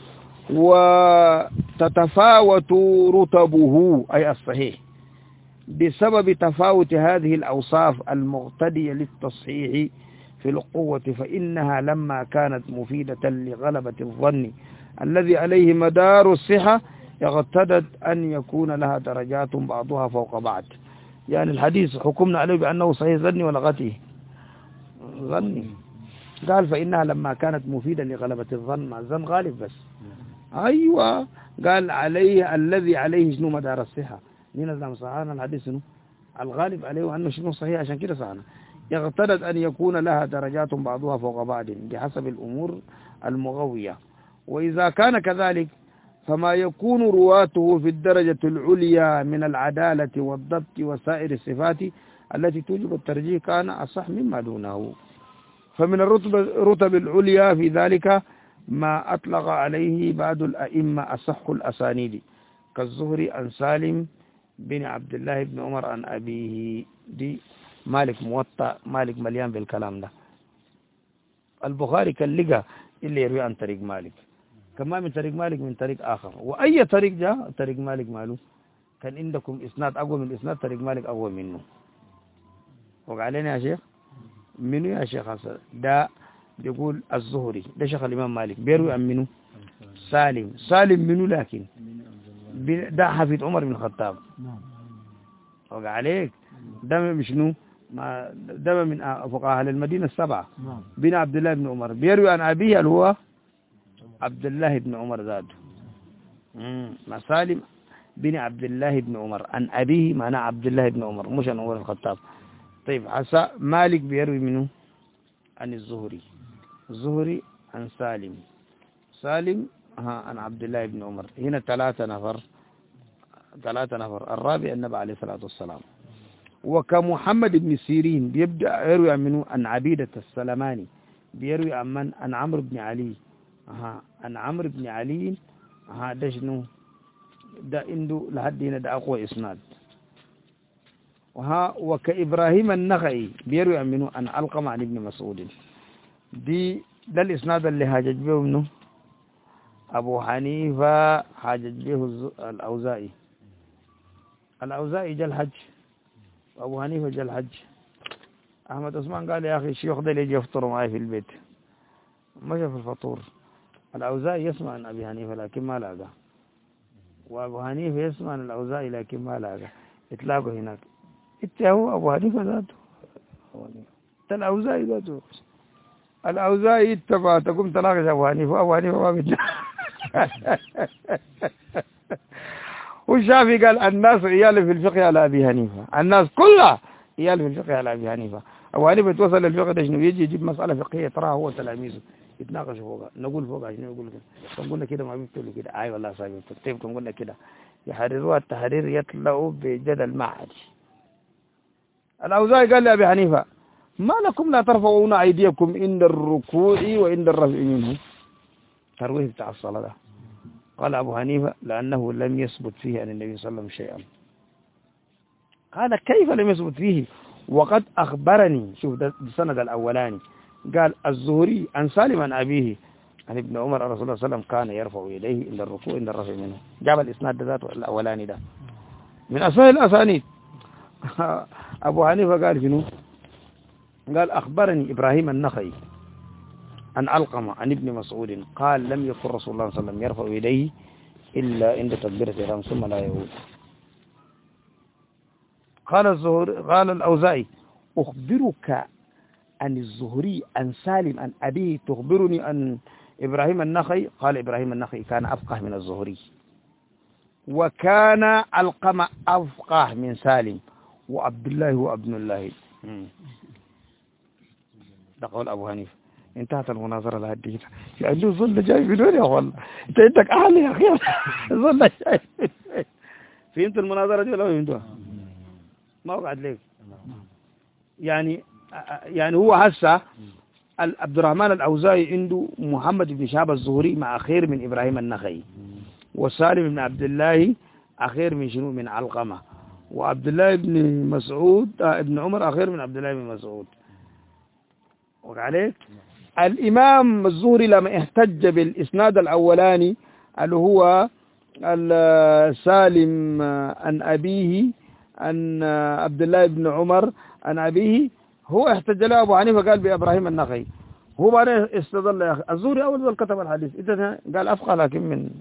وتتفاوت رتبه أي الصحيح بسبب تفاوت هذه الأوصاف المقتضية للتصحيح في القوة، فإنها لما كانت مفيدة لغلبة الظن الذي عليه مدار الصحة اقتضت أن يكون لها درجات بعضها فوق بعض. يعني الحديث حكمنا عليه بأنه صحيح ظني ولا غتي ظني. قال فإنها لما كانت مفيدة لغلبة الظن، مع الظن غالب بس. أيوة قال عليه الذي عليه شنو مدار الصحة. نحن صحانا الحديث شنو الغالب عليه وأنه شنو صحيح، عشان كده صحانا. يقتضت أن يكون لها درجات بعضها فوق بعض بحسب الأمور المغوية. وإذا كان كذلك فما يكون رواته في الدرجة العليا من العدالة والضبط وسائر الصفات التي توجب الترجيح كان أصح مما دونه. فمن الرتب العليا في ذلك ما أطلق عليه بعض الأئمة أصح الأسانيد كالزهري عن سالم بن عبد الله بن عمر عن أبيه. دي مالك موطأ، مالك مليان بالكلام ده. البخاري كان لقى اللي يروي عن طريق مالك، كما من طريق مالك من طريق آخر. وأي طريق جاء طريق مالك ماله كان عندكم إسناد أقوى من إسناد طريق مالك أقوى منه. وقع علينا يا شيخ منو يا شيخ حسن ده بيقول الزهري ده شيخ الإمام مالك بيروي عن منو سالم منو، لكن ده حفيد عمر بن الخطاب. وقع عليك ده مشنو ما ده من فقهاء أهل المدينة السبعة بن عبد الله بن عمر بيروي عن أبيه اللي هو عبد الله بن عمر ذاته. مع سالم بن عبد الله بن عمر عن أبيه معنى عبد الله بن عمر مش عن عمر الخطاب. طيب عسى مالك بيروي منه عن الزهري عن سالم عن عبد الله بن عمر. هنا ثلاثة نفر الرابع النبي عليه الصلاة والسلام. وكمحمد بن سيرين بيبدأ يروي منه عن عبيدة السلماني بيروي عن من عن عمرو بن علي عن عمرو بن علي. ده شنو ده عنده لحد هنا ده أقوى إسناد. وكإبراهيم النخعي بيروي منه عن علقمة عن ابن مسعود. ده الإسناد اللي حاجج به منه أبو حنيفة، حاجج به الأوزائي جاء الحج، أبو حنيفة جاء الحج. أحمد عثمان قال يا أخي الشيوخ ده اللي يجي يفطروا معي في البيت، مشى في الفطور. الأوزائي يسمع عن أبي حنيفة لكن ما لاقى، وأبو حنيفة يسمع عن الأوزائي لكن ما لاقى. اتلاقوا هناك هو أبو حنيفة ذاته الأوزائي ذاته. الأوزائي اتبع تقوم تلاقش أبو حنيفة ما بدنا. والشافعي قال الناس عيال في الفقه على أبي حنيفة، الناس كلها عيال في الفقه على أبي حنيفة. أبو حنيفة توصل للفقه ده شنو يجي يجيب مسألة فقهية تراها هو تلاميذه يتناقشوا فوقها، نقول فوقها شنو يقول كده، كم قلنا كده ما بيقولوا كده أي والله صاحبي طيب كم قلنا كده يحرروها التحرير يطلعوا بجدل معهد. الأوزاعي قال لأبي حنيفة ما لكم لا ترفعون أيديكم عند الركوع وعند الرفع منه؟ ترويه بتاع الصلاة ده. قال أبو حنيفة لأنه لم يثبت فيه عن النبي صلى الله عليه وسلم شيئا. قال كيف لم يثبت فيه وقد أخبرني، شوف ده السند الأولاني، قال الزهري عن سالم عن أبيه عن ابن عمر رسول الله صلى الله عليه وسلم كان يرفع يديه عند الركوع عند الرفع منه. جاب الإسناد ذاته الأولاني ده من أسماء الأسانيد. أبو حنيفة قال شنو؟ قال أخبرني إبراهيم النخعي عن علقمة عن ابن مسعود قال لم يكن رسول الله صلى الله عليه وسلم يرفع يديه إلا عند تكبيرة الإحرام ثم لا يعود. قال الأوزاعي أخبرك عن الزهري عن سالم عن أبيه تخبرني عن إبراهيم النخعي؟ قال إبراهيم النخعي كان أفقه من الزهري وكان علقمة أفقه من سالم وعبد الله هو ابن الله. ده قول أبو حنيفة. انتهت المناظرة لهدي يعني ظل جاي بدون يا والله انت عندك أهل يا أخي ظل جاي. فهمت المناظرة دي ولا ما فهمتوها؟ ما وقعد ليك يعني هو هسه عبد الرحمن الأوزاعي عنده محمد بن شهاب الزهري مع أخير من إبراهيم النخعي، وسالم بن عبد الله أخير من شنو من علقمة، وعبد الله بن مسعود ابن عمر أخير من عبد الله بن مسعود. وقع عليك الإمام الزهري لما احتج بالإسناد الأولاني اللي هو سالم عن أبيه عن عبد الله بن عمر عن أبيه، هو احتج له أبو حنيفة قال بإبراهيم النخعي، هو بعدين استدل يا أخي الزهري أول ذل كتب الحديث إذا قال أفقه لكن من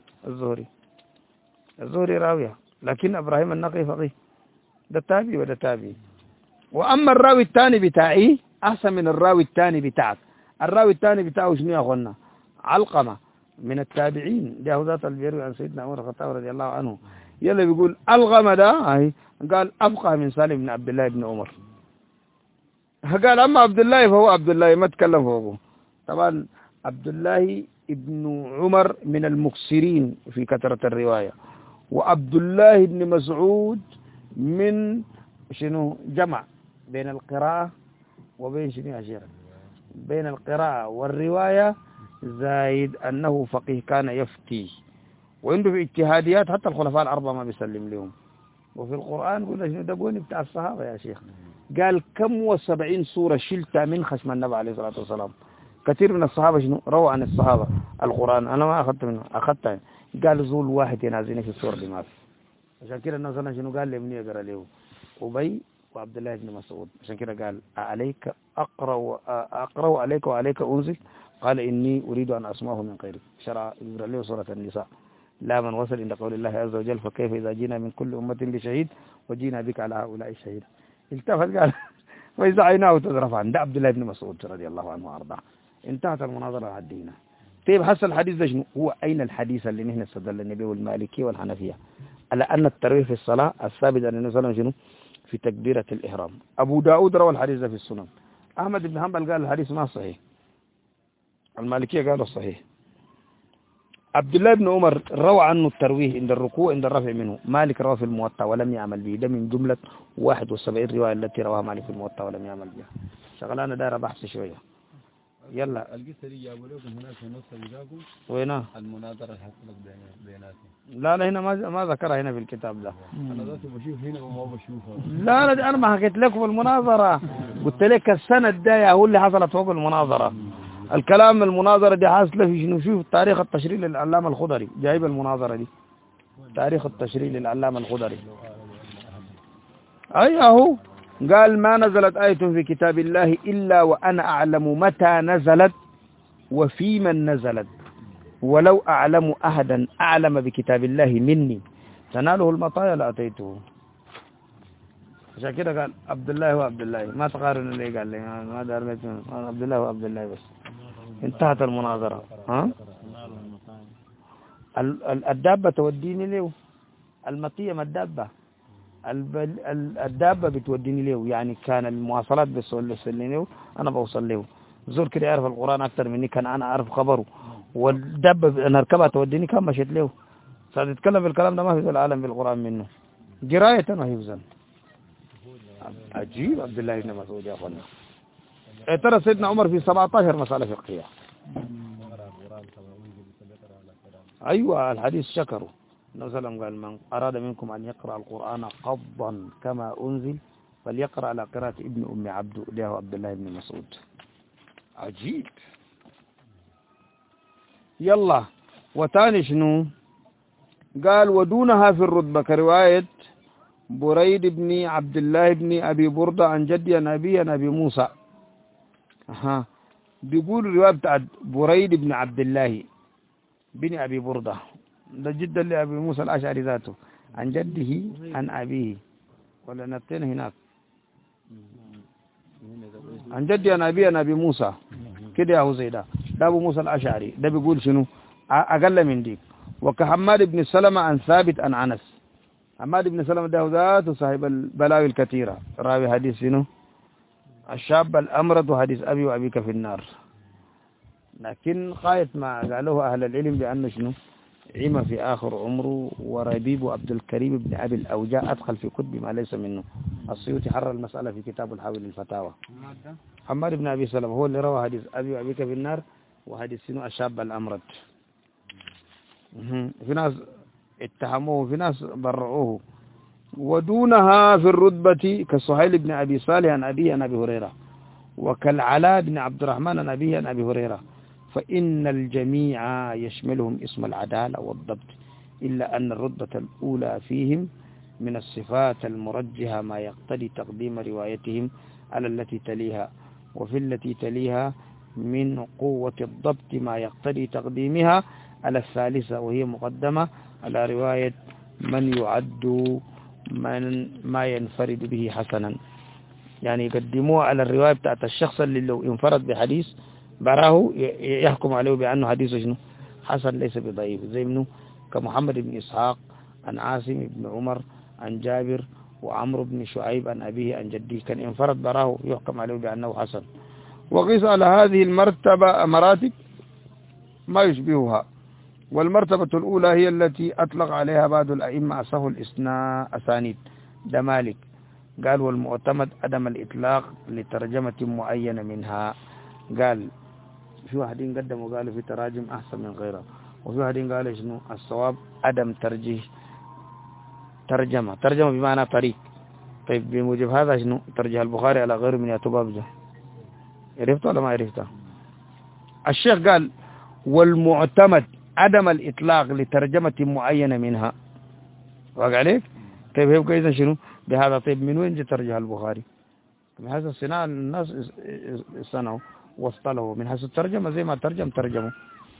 الزهري راوية لكن إبراهيم النخعي فقيه. ده تابي وده تابي. وأما الراوي الثاني بتاعي أحسن من الراوي الثاني بتاعك. الراوي الثاني بتاعه شنو يا أخوانا؟ علقمة من التابعين، ده ذات البيروي عن سيدنا عمر الخطاب رضي الله عنه. يلا بيقول علقمة ده قال أفقه من سالم بن عبد الله بن عمر. قال أما عبد الله فهو عبد الله ما تكلم فوقه. طبعا عبد الله ابن عمر من المكسرين في كثرة الرواية، وعبد الله بن مسعود من شنو جمع بين القراءة وبين شنو أشياء بين القراءة والرواية، زايد أنه فقيه كان يفتي وعنده في اجتهاديات حتى الخلفاء الأربعة ما بيسلم لهم. وفي القرآن قلنا شنو ده قولي بتاع الصحابة يا شيخ، قال كم 70 سورة شلتها من خشم النبي عليه الصلاة والسلام. كثير من الصحابة شنو رووا عن الصحابة القرآن، أنا ما أخذت منه أخذتها. قال زول واحد ينازلني في السورة دي ما في. عشان كده الناس أنا شنو قال لي مني أقرأ له أبي وعبد الله بن مسعود. عشان كده قال عليك أقرأ عليك وعليك أنزل. قال إني أريد أن أسمعه من غيرك. شرع يقرأ له سورة النساء لا من وصل عند قول الله عز وجل فكيف إذا جينا من كل أمة بشهيد وجينا بك على هؤلاء الشهيد. التفت قال وإذا عيناه تذرف عن ده عبد الله بن مسعود رضي الله عنه وأرضاه. انتهت المناظرة عدينا. طيب حس الحديث ده شنو هو؟ أين الحديث اللي نحن استدل النبي والمالكية والحنفية على أن الترويح في الصلاة الثابت أن النبي صلى الله عليه وسلم شنو في تكبيرة الإحرام؟ أبو داود روى الحديث ده في السنن. أحمد بن حنبل قال الحديث ما صحيح. المالكية قالوا صحيح. عبد الله بن عمر روى عنه الترويح عند الركوع عند الرفع منه. مالك روى في الموطأ ولم يعمل به. ده من جملة 71 رواية التي رواها مالك في الموطأ ولم يعمل بها. شغلانة دايرة بحث شوية. يلا القصة دي جابوا لكم هناك في نص بتاعكم وينها المناظرة اللي حصلت بيناتهم. لا هنا ما ذكرها هنا في الكتاب ده. أنا ذاتي بشوف هنا وما بشوفها. لا دي أنا ما حكيت لكم المناظرة. قلت لك السند ده هو اللي حصلت فوق المناظرة. الكلام المناظرة دي حاصلة في شنو؟ شوف تاريخ التشريع للعلامة الخضري جايب المناظرة دي. تاريخ التشريع للعلامة الخضري أي أهو قال ما نزلت آية في كتاب الله إلا وأنا أعلم متى نزلت وفي من نزلت ولو أعلم أحدا أعلم بكتاب الله مني تناله المطايا لأتيته. عشان كده قال عبد الله وعبد الله ما تقارن اللي قال لي ما دار عبد الله وعبد الله بس. انتهت المناظرة. ها الدابة توديني له المطية ما الدابة الدابة بتوديني له يعني كان المواصلات بتوصل له أنا بوصل له. زور كده يعرف القرآن أكثر مني كان أنا أعرف خبره والدابة نركبها توديني كم مشيت له. سأتكلم بالكلام ده ما في العالم بالقرآن منه جراية وحفظا. عجيب عبد الله بن مسعود يا أخوانا. ترى سيدنا عمر في 17 مسألة فقهية. أيوة الحديث شكره النبي صلى الله عليه وسلم قال من أراد منكم أن يقرأ القرآن قبضا كما أنزل فليقرأ على قراءة ابن أم عبد له عبد الله بن مسعود. عجيب. يلا وتاني شنو قال ودونها في الرتبة كرواية بريد بن عبد الله بن أبي بردة عن جدي عن أبي عن أبي موسى. بيقول الرواية بتاعت بريد بن عبد الله بن أبي بردة ده جدا لأبي موسى الأشعري ذاته عن جده عن أبيه ولا نبتين هناك عن جدي عن أبي عن أبي موسى كده يا هو زي ده أبو موسى الأشعري ده بيقول شنو أقل من ديك. وكحماد بن سلمة عن ثابت عن أنس. حماد بن سلمة ده ذاته صاحب البلاوي الكثيرة راوي حديث شنو الشاب الأمرد وحديث أبي وأبيك في النار. لكن قاية ما قالوه أهل العلم بأنه شنو عيمة في آخر عمره. وربيب عبد الكريم بن أبي الأوجاء أدخل في كتب ما ليس منه. السيوطي حرر المسألة في كتاب الحاوي للفتاوى. حماد بن أبي سلمة هو اللي روى حديث أبي وأبيك في النار وحديث شنو الشاب الأمرد. في ناس اتهموه في ناس برعوه. ودونها في الرتبة كسهيل بن أبي صالح عن أبيه عن أبي هريرة وكالعلاء بن عبد الرحمن عن أبيه عن أبي هريرة. فإن الجميع يشملهم اسم العدالة والضبط إلا أن الرتبة الأولى فيهم من الصفات المرجحة ما يقتضي تقديم روايتهم على التي تليها وفي التي تليها من قوة الضبط ما يقتضي تقديمها على الثالثة وهي مقدمة على رواية من يعد ما ينفرد به حسنا. يعني يقدموه على الرواية بتاعت الشخص اللي لو انفرد بحديث براه يحكم عليه بأنه حديث شنو حسن ليس بضعيف زي منه كمحمد بن إسحاق عن عاصم بن عمر عن جابر وعمرو بن شعيب عن أبيه عن جديه كان انفرد براه يحكم عليه بأنه حسن. وقيس على هذه المرتبة مراتب ما يشبهها. والمرتبة الأولى هي التي أطلق عليها بعض الأئمة أصح أسانيد ده مالك قال والمعتمد عدم الإطلاق لترجمة معينة منها. قال في واحدين قدموا قالوا في تراجم أحسن من غيرها وفي واحدين قالوا شنو الصواب عدم ترجيح ترجمة بمعنى طريق. طيب بموجب هذا شنو ترجيح البخاري على غيره من يتبابجه. عرفت ولا ما عرفت؟ الشيخ قال والمعتمد عدم الإطلاق لترجمة معينة منها. واقع عليك؟ طيب يبقى إذا شنو بهذا؟ طيب من وين جاء ترجيح البخاري؟ من حيث الصناعة الناس صنعوا واصطلحوا من حيث الترجمة زي ما ترجموا.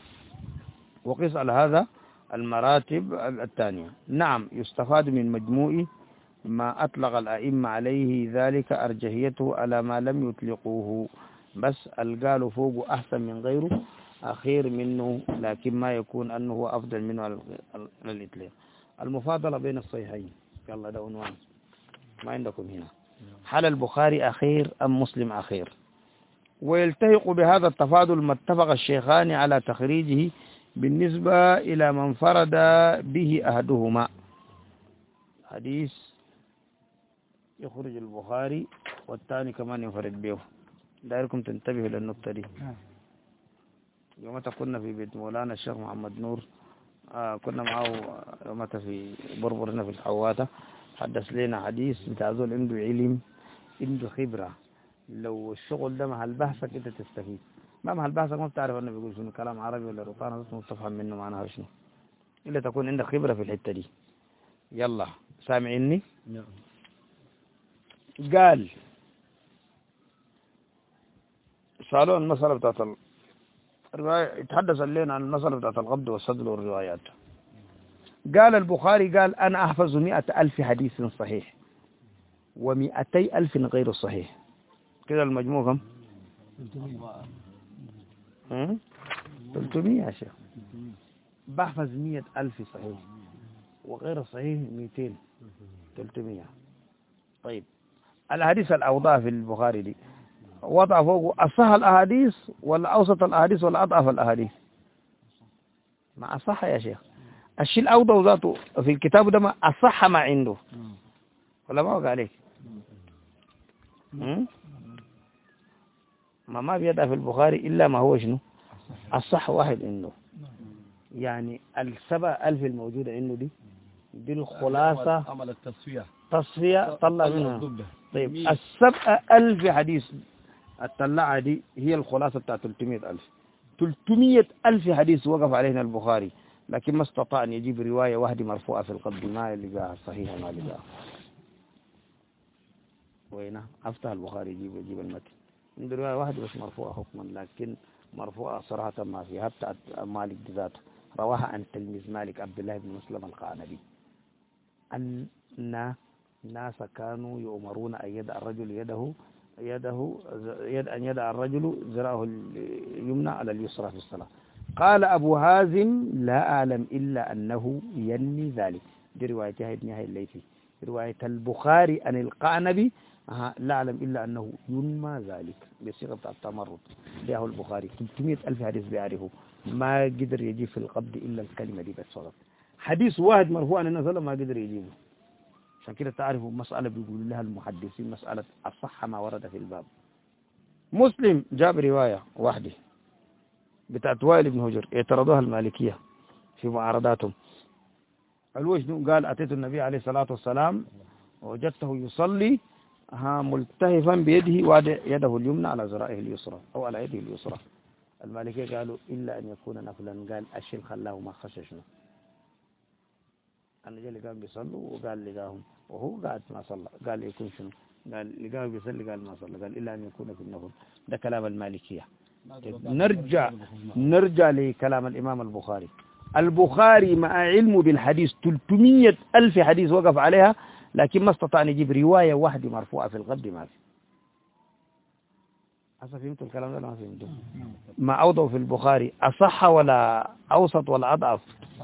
وقيس على هذا المراتب الثانية. نعم يستفاد من مجموع ما أطلق الأئمة عليه ذلك أرجحيته على ما لم يطلقوه بس القالوا فوق أحسن من غيره أخير منه لكن ما يكون أنه أفضل منه على الإطلاق. المفاضلة بين الصحيحين يلا ده عنوان ما عندكم هنا. هل البخاري أخير أم مسلم أخير؟ ويلتحق بهذا التفاضل ما اتفق الشيخان على تخريجه بالنسبة إلى من فرد به أحدهما. حديث يخرج البخاري والثاني كمان ينفرد به. دائركم تنتبهوا للنقطة دي. يوم كنا في بيت مولانا الشيخ محمد نور كنا معه يوم في بربرنا في الحواتة حدث لنا حديث بتاع زول عنده علم عنده خبرة. لو الشغل ده مع البحثك انت تستفيد ما مع البحثك ما بتعرف انه بيقول شنو كلام عربي ولا روطانة بس تفهم منه معناها شنو إلا تكون عندك خبرة في الحتة دي. يلا سامعيني؟ قال سألوا المسألة بتاعت الرواية يتحدث لنا عن المسألة بتاعت الغض والسدل والروايات. قال البخاري قال أنا أحفظ 100,000 حديث صحيح و200,000 غير صحيح. كده المجموع كم؟ 300 يا شيخ. بحفظ 100,000 صحيح وغير صحيح 200 300. طيب الحديث الأوضاع في البخاري دي وضع فوق أصح الأحاديث ولا أوسط الأحاديث ولا أضعف الأحاديث؟ ما أصح يا شيخ. الشيء الأوضع ذاته في الكتاب ده ما أصح ما عنده ولا ما وقع عليك؟ ما بيدع في البخاري إلا ما هو شنو الصح واحد إنه يعني 7,000 الموجودة إنه دي الخلاصة عمل تصفية طلع منها. طيب 7,000 حديث الطلعة دي هي الخلاصة بتاع 300,000. 300,000 حديث وقف علينا البخاري، لكن ما استطاع أن يجيب رواية واحدة مرفوعة في القبض، ما لقاها صحيحة، ما لقاها. وين أفتح البخاري يجيب المتن، عنده رواية واحدة بس مرفوعة حكما، لكن مرفوعة صراحة ما فيها. بتاعت مالك ذاته رواها عن تلميذ مالك عبد الله بن مسلم القعنبي أن الناس كانوا يؤمرون أن يدع الرجل أن يدع الرجل ذراعه اليمنى على اليسرى في الصلاة. قال أبو هازم لا أعلم إلا أنه ينمي ذلك. دي روايتها ابن هاي الليثي. رواية البخاري عن القعنبي لا أعلم إلا أنه ينمى ذلك بصيغة التمرد. ده البخاري 300,000 حديث بيعرفه، ما قدر يجيب في القبض إلا الكلمة دي بس فقط. حديث واحد مرفوع عن النبي ما قدر يجيبه. عشان كده تعرفوا مسألة بيقول لها المحدثين مسألة الصحة ما ورد في الباب. مسلم جاب رواية واحدة بتاعت وائل بن هجر اعترضوها المالكية في معارضاتهم. الوجه قال أتيت النبي عليه الصلاة والسلام ووجدته يصلي ملتهفا بيده وضع يده اليمنى على ذراعه اليسرى أو على يده اليسرى. المالكية قالوا إلا أن يكون نفلا. قال الشيء خلاه ما خششنا. أنا جاء لقاهم بيصلوا وقال لقاهم وهو قاعد ما صلى. قال يكون شنو؟ قال لقاهم بيصلي قال ما صلى. قال إلا أن يكون في النفل. ده كلام المالكية. نرجع لكلام الإمام البخاري. البخاري مع علمه بالحديث 300,000 حديث وقف عليها، لكن ما استطاع أن يجيب رواية واحدة مرفوعة في القبض. ما في. هسه فهمتوا الكلام ده؟ ما فهمتوا؟ ما أوضعوا في البخاري أصح ولا أوسط ولا أضعف؟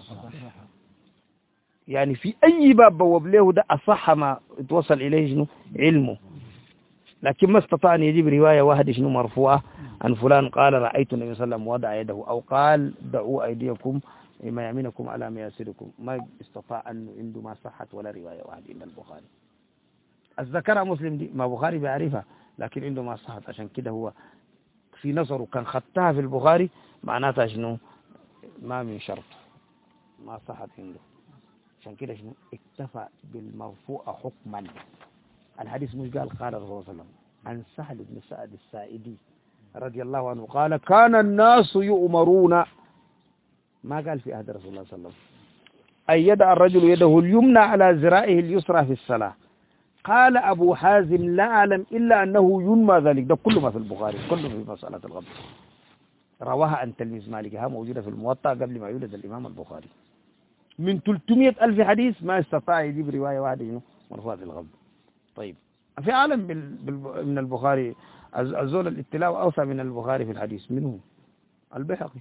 يعني في أي باب بواب له ده أصح ما توصل إليه شنو علمه، لكن ما استطاع أن يجيب رواية واحدة شنو مرفوعة عن فلان قال رأيت النبي صلى الله عليه وسلم وضع يده، أو قال دعوا أيديكم ما يمينكم على مياسركم. ما استطاع أن عنده ما صحت ولا رواية واحدة إلا البخاري. الذكر مسلم دي ما بخاري بيعرفها، لكن عنده ما صحت. عشان كده هو في نظره كان خدتها في البخاري معناتها شنو ما من شرط، ما صحت عنده. عشان كده شنو اكتفى بالمرفوع حكما. الحديث مش قال قال الرسول صلى الله عليه وسلم. عن سهل بن سعد السائدي رضي الله عنه قال كان الناس يؤمرون، ما قال في عهد رسول الله صلى الله عليه وسلم، أن يدع الرجل يده اليمنى على ذراعه اليسرى في الصلاة. قال أبو حازم لا أعلم إلا أنه ينمى ذلك. ده كله ما في البخاري، كله في مسألة الغضب. رواها عن تلميذ مالك، ها موجودة في الموطأ قبل ما يولد الإمام البخاري. من 300,000 حديث ما استطاع يجيب رواية واحدة مرفوعة في الغضب. طيب في عالم من البخاري الزول الاتلاو أوسع من البخاري في الحديث منه البيهقي،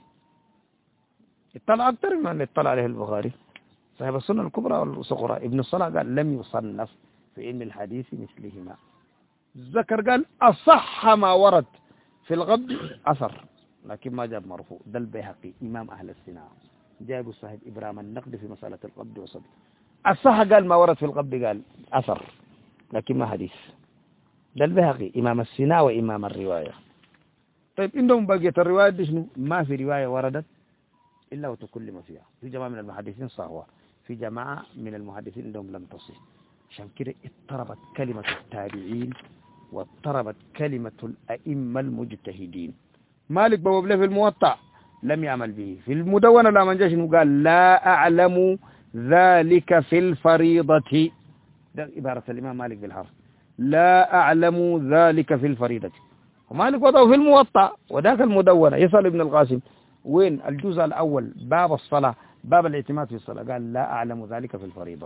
اطلع أكثر من اللي اطلع عليه البخاري. صاحب السنة الكبرى والصغرى. ابن الصلاة قال لم يصنف في علم الحديث مثلهما. ذكر قال أصح ما ورد في الغضب أثر، لكن ما جاب مرفوع. ده البيهقي إمام أهل السنة جابوا صاحب إبرام النقد في مسألة القبض وصدق. الصح قال ما ورد في القبض قال أثر، لكن ما حديث. ده البيهقي إمام السنة وإمام الرواية. طيب عندهم بقية الرواية دي شنو؟ ما في رواية وردت إلا وتكلم فيها. في جماعة من المحدثين صحوها، في جماعة من المحدثين عندهم لم تصح. عشان كده اضطربت كلمة التابعين واضطربت كلمة الأئمة المجتهدين. مالك بواب له في الموطأ لم يعمل به. في المدونة لا من جاش قال لا أعلم ذلك في الفريضة. ده عبارة الإمام مالك بالحرف، لا أعلم ذلك في الفريضة. ومالك وضعه في الموطأ وذاك المدونة. يسأل ابن القاسم وين الجزء الأول باب الصلاة باب الاعتماد في الصلاة، قال لا أعلم ذلك في الفريضة.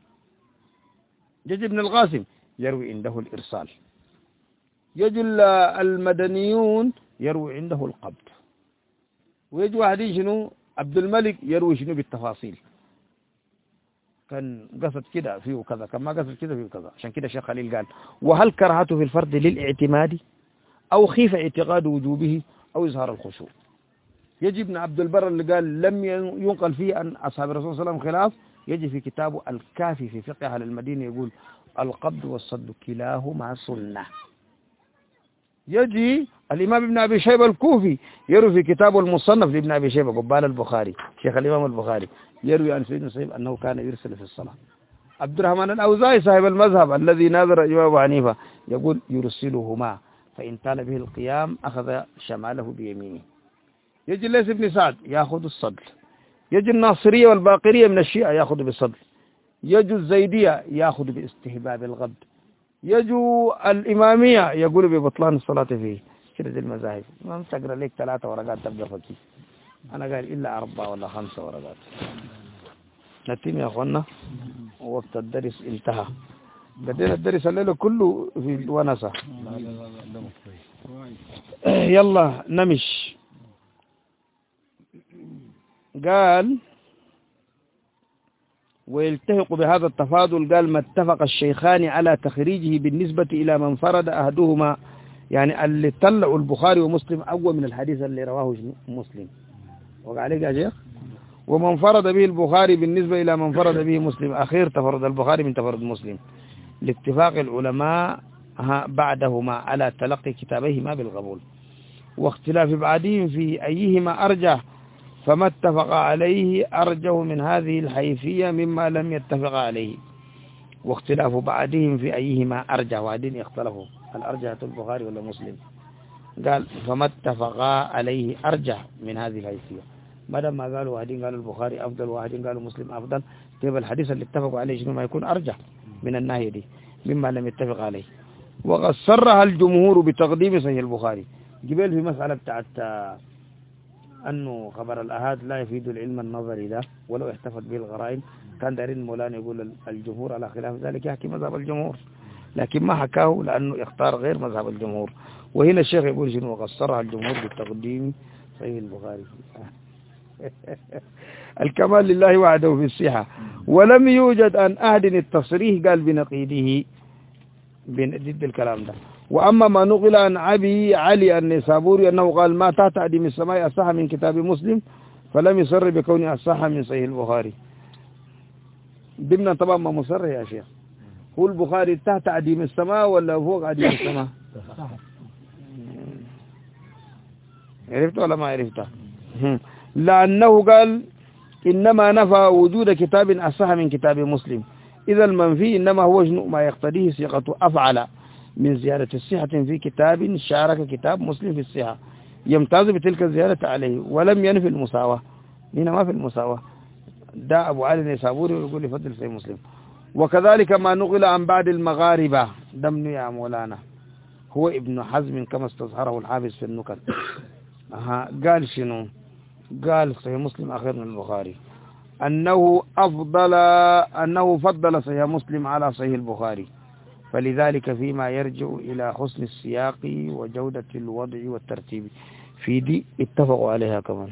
يجي ابن القاسم يروي عنده الإرسال، يجي المدنيون يروي عنده القبض، ويجي واحد شنو عبد الملك يروي شنو بالتفاصيل. كان قصد كده فيه كذا، كان ما قصد كده فيه كذا. عشان كده شيخ خليل قال وهل كرهته في الفرد للاعتماد أو خيف اعتقاد وجوبه أو إظهار الخشوع. يجي ابن عبد البر اللي قال لم ينقل فيه أن أصحاب الرسول صلى الله عليه وسلم خلاف. يجي في كتابه الكافي في فقه أهل المدينة يقول القبض والصد كلاهما سنة. يجي الإمام ابن أبي شيبة الكوفي يروي في كتابه المصنف لابن أبي شيبة قبال البخاري شيخ الإمام البخاري يروي عن سيدنا سيب أنه كان يرسل في الصلاة. عبد الرحمن الأوزاعي صاحب المذهب الذي ناظر الإمام أبو حنيفة يقول يرسلهما فإن طال به القيام أخذ شماله بيمينه. يجي ليث بن سعد يأخذ الصدر. يجي الناصرية والباقرية من الشيعة يأخذ بالصدر. يجي الزيدية يأخذ باستهباب الغد. يجو الإمامية يقول ببطلان الصلاة فيه. كده دي المذاهب. ما تقرأ لك 3 ورقات تبقى فكي. أنا قال إلا 4 ولا 5 ورقات. نتيم يا أخوانا وقت الدرس انتهى. بدينا الدرس الليلة كله في الونسة. يلا نمش. قال ويلتحق بهذا التفاضل قال ما اتفق الشيخان على تخريجه بالنسبة إلى من فرد أحدهما يعني اللي طلعوا البخاري ومسلم أقوى من الحديث اللي رواه مسلم وقع عليك يا شيخ. ومن فرد به البخاري بالنسبة إلى من فرد به مسلم أخير تفرد البخاري من تفرد مسلم لاتفاق العلماء بعدهما على تلقي كتابيهما بالقبول واختلاف بعدهم في أيهما أرجح فما اتفق عليه أرجه من هذه الحيثية مما لم يتفق عليه واختلاف بعدهم في أيهما أرجح وبعدين اختلفوا الأرجح البخاري ولا مسلم قال فما اتفق عليه أرجح من هذه الحيثية ما دام ما قالوا واحدين قالوا البخاري أفضل واحدين قالوا مسلم أفضل طيب الحديث اللي اتفقوا عليه شنو ما يكون أرجح من الناحية دي مما لم يتفق عليه. وقد صرح الجمهور بتقديم صحيح البخاري جبال في مسألة بتاعت أنه خبر الأحاد لا يفيد العلم النظري ده ولو احتفت به الغرائب كان دارين مولانا يقول الجمهور على خلاف ذلك يحكي مذهب الجمهور لكن ما حكاه لأنه اختار غير مذهب الجمهور. وهنا الشيخ يقول شنو وقد صرح الجمهور بتقديم صحيح البخاري الكمال لله وحده في الصحة ولم يوجد أن أحد التصريح قال بنقيده ضد الكلام ده. وأما ما نقل عن أبي علي النسابوري أنه قال ما تحت أديم السماء أصح من كتاب مسلم فلم يصر بكون أصح من صحيح البخاري ضمن طبعا ما مصر يا شيخ هو البخاري تحت أديم السماء ولا فوق أديم السماء عرفت ولا ما عرفت لأنه قال إنما نفى وجود كتاب أصح من كتاب مسلم إذا المنفي إنما هو ما يقتضيه صيغة أفعل من زيادة الصحة في كتاب شارك كتاب مسلم في الصحة يمتاز بتلك الزيادة عليه ولم ينفي المساواة هنا ما في المساواة ده أبو علي النسابوري ويقول لفضل صحيح مسلم. وكذلك ما نقل عن بعض المغاربة دمن يا مولانا هو ابن حزم كما استظهره الحافظ في النكت قال شنو قال صحيح مسلم أخير من البخاري أنه فضل صحيح مسلم على صحيح البخاري فلذلك فيما يرجع إلى حسن السياق وجودة الوضع والترتيب في دي اتفقوا عليها كمان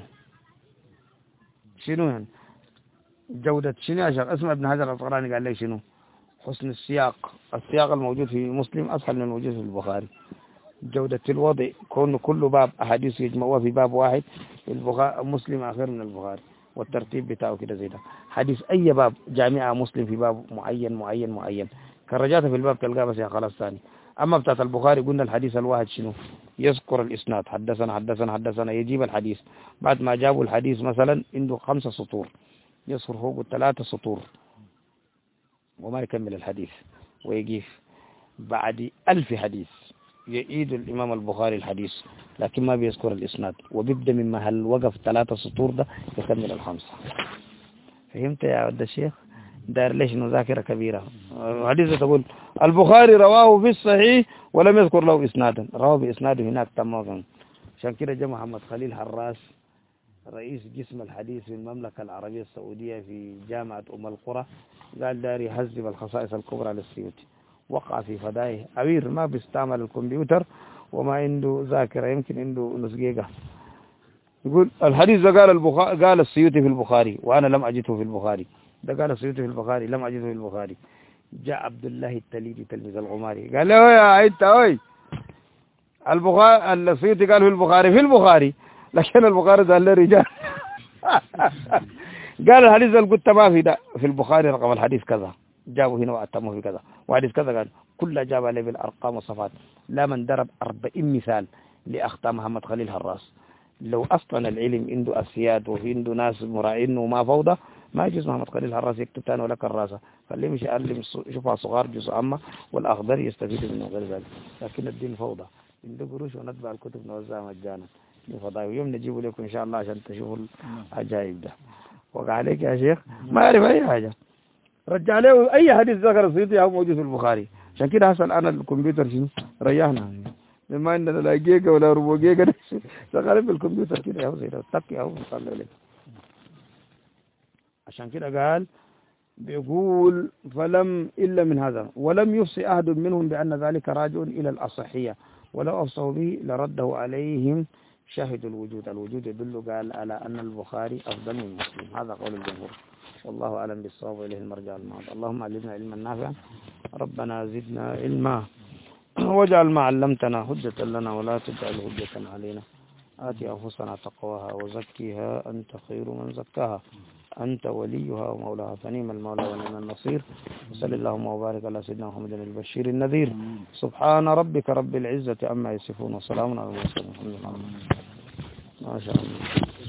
شنو يعني جودة شنو يا شيخ اسمع ابن حجر العسقلاني قال لي شنو حسن السياق الموجود في مسلم أسهل من الموجود في البخاري جودة الوضع كون كل باب أحاديث يجمعوها في باب واحد مسلم آخر من البخاري والترتيب بتاعه كده زي ده حديث أي باب جامعة مسلم في باب معين كرجاته في الباب تلقاه بس يا خلاص ثاني. أما بتاعت البخاري قلنا الحديث الواحد شنو يذكر الإسناد حدثنا يجيب الحديث بعد ما جابوا الحديث مثلا عنده 5 سطور يذكر فوق 3 سطور وما يكمل الحديث ويجيب بعد 1000 حديث يعيد الإمام البخاري الحديث لكن ما بيذكر الإسناد وبيبدأ من محل وقف 3 سطور ده يكمل 5. فهمت يا ود الشيخ دار ليش مذاكرة كبيرة. حديث تقول البخاري رواه في الصحيح ولم يذكر له إسنادا رواه بإسناده هناك تماما. عشان كده جاء محمد خليل حراس رئيس قسم الحديث في المملكة العربية السعودية في جامعة القرى قال داري يحذب الخصائص الكبرى للسيوطي وقع في فدائه أمير ما بيستعمل الكمبيوتر وما عنده ذاكرة يمكن عنده نص جيجا يقول الحديث ده قال السيوطي في البخاري وأنا لم أجده في البخاري ده قال السيوطي في البخاري لم أجده في البخاري. جاء عبد الله التليدي تلميذ الغماري قال له يا أنت البخاري السيوطي قال في البخاري لكن البخاري ده له رجال قال الحديث اللي قلت ما في ده في البخاري رقم الحديث كذا جابوا هنا وأتموا في كذا وحديث كذا قال كل جاب عليه بالأرقام والصفات، لا من درب 40 مثال لأخطاء محمد خليل هراس. لو أصلا العلم عنده أسياد وعنده ناس مراعين وما فوضى ما يجوز محمد خليل هراس يكتب تاني ولا كراسة، فاللي مش يعلم شوفها صغار جزء أما والأخضر يستفيد منه غير ذلك. لكن الدين فوضى، عنده قروش ونتبع الكتب نوزعها مجانا فضائي، يوم نجيب لكم إن شاء الله عشان تشوفوا العجائب ده. وقع عليك يا شيخ ما يعرف أي حاجة، رجع له أي حديث ذكر السيوطي أو موجود في البخاري. عشان كده هسأل أنا الكمبيوتر شنو ريحنا بما إننا لا جيجا ولا ربع جيجا شغالين بالكمبيوتر كده يا سيدي تكي أهو صلى عليك. عشان كده قال بيقول فلم إلا من هذا ولم يفصي أحد منهم بأن ذلك راجع إلى الأصحية، ولو أفصوا به لرده عليهم شاهد الوجود. الوجود يدل قال على أن البخاري أفضل من مسلم، هذا قول الجمهور والله أعلم بالصواب وإليه المرجع المعاد. اللهم علمنا علما نافعا، ربنا زدنا علما، واجعل ما علمتنا حجة لنا ولا تجعل حجة علينا. آتي أنفسنا تقواها وزكيها أنت خير من زكاها، أنت وليها ومولاها، فنعم المولى ونعم النصير. وصلى اللهم وبارك على سيدنا محمد البشير النذير. سبحان ربك رب العزة عما يصفون وسلام على المرسلين. ما شاء الله.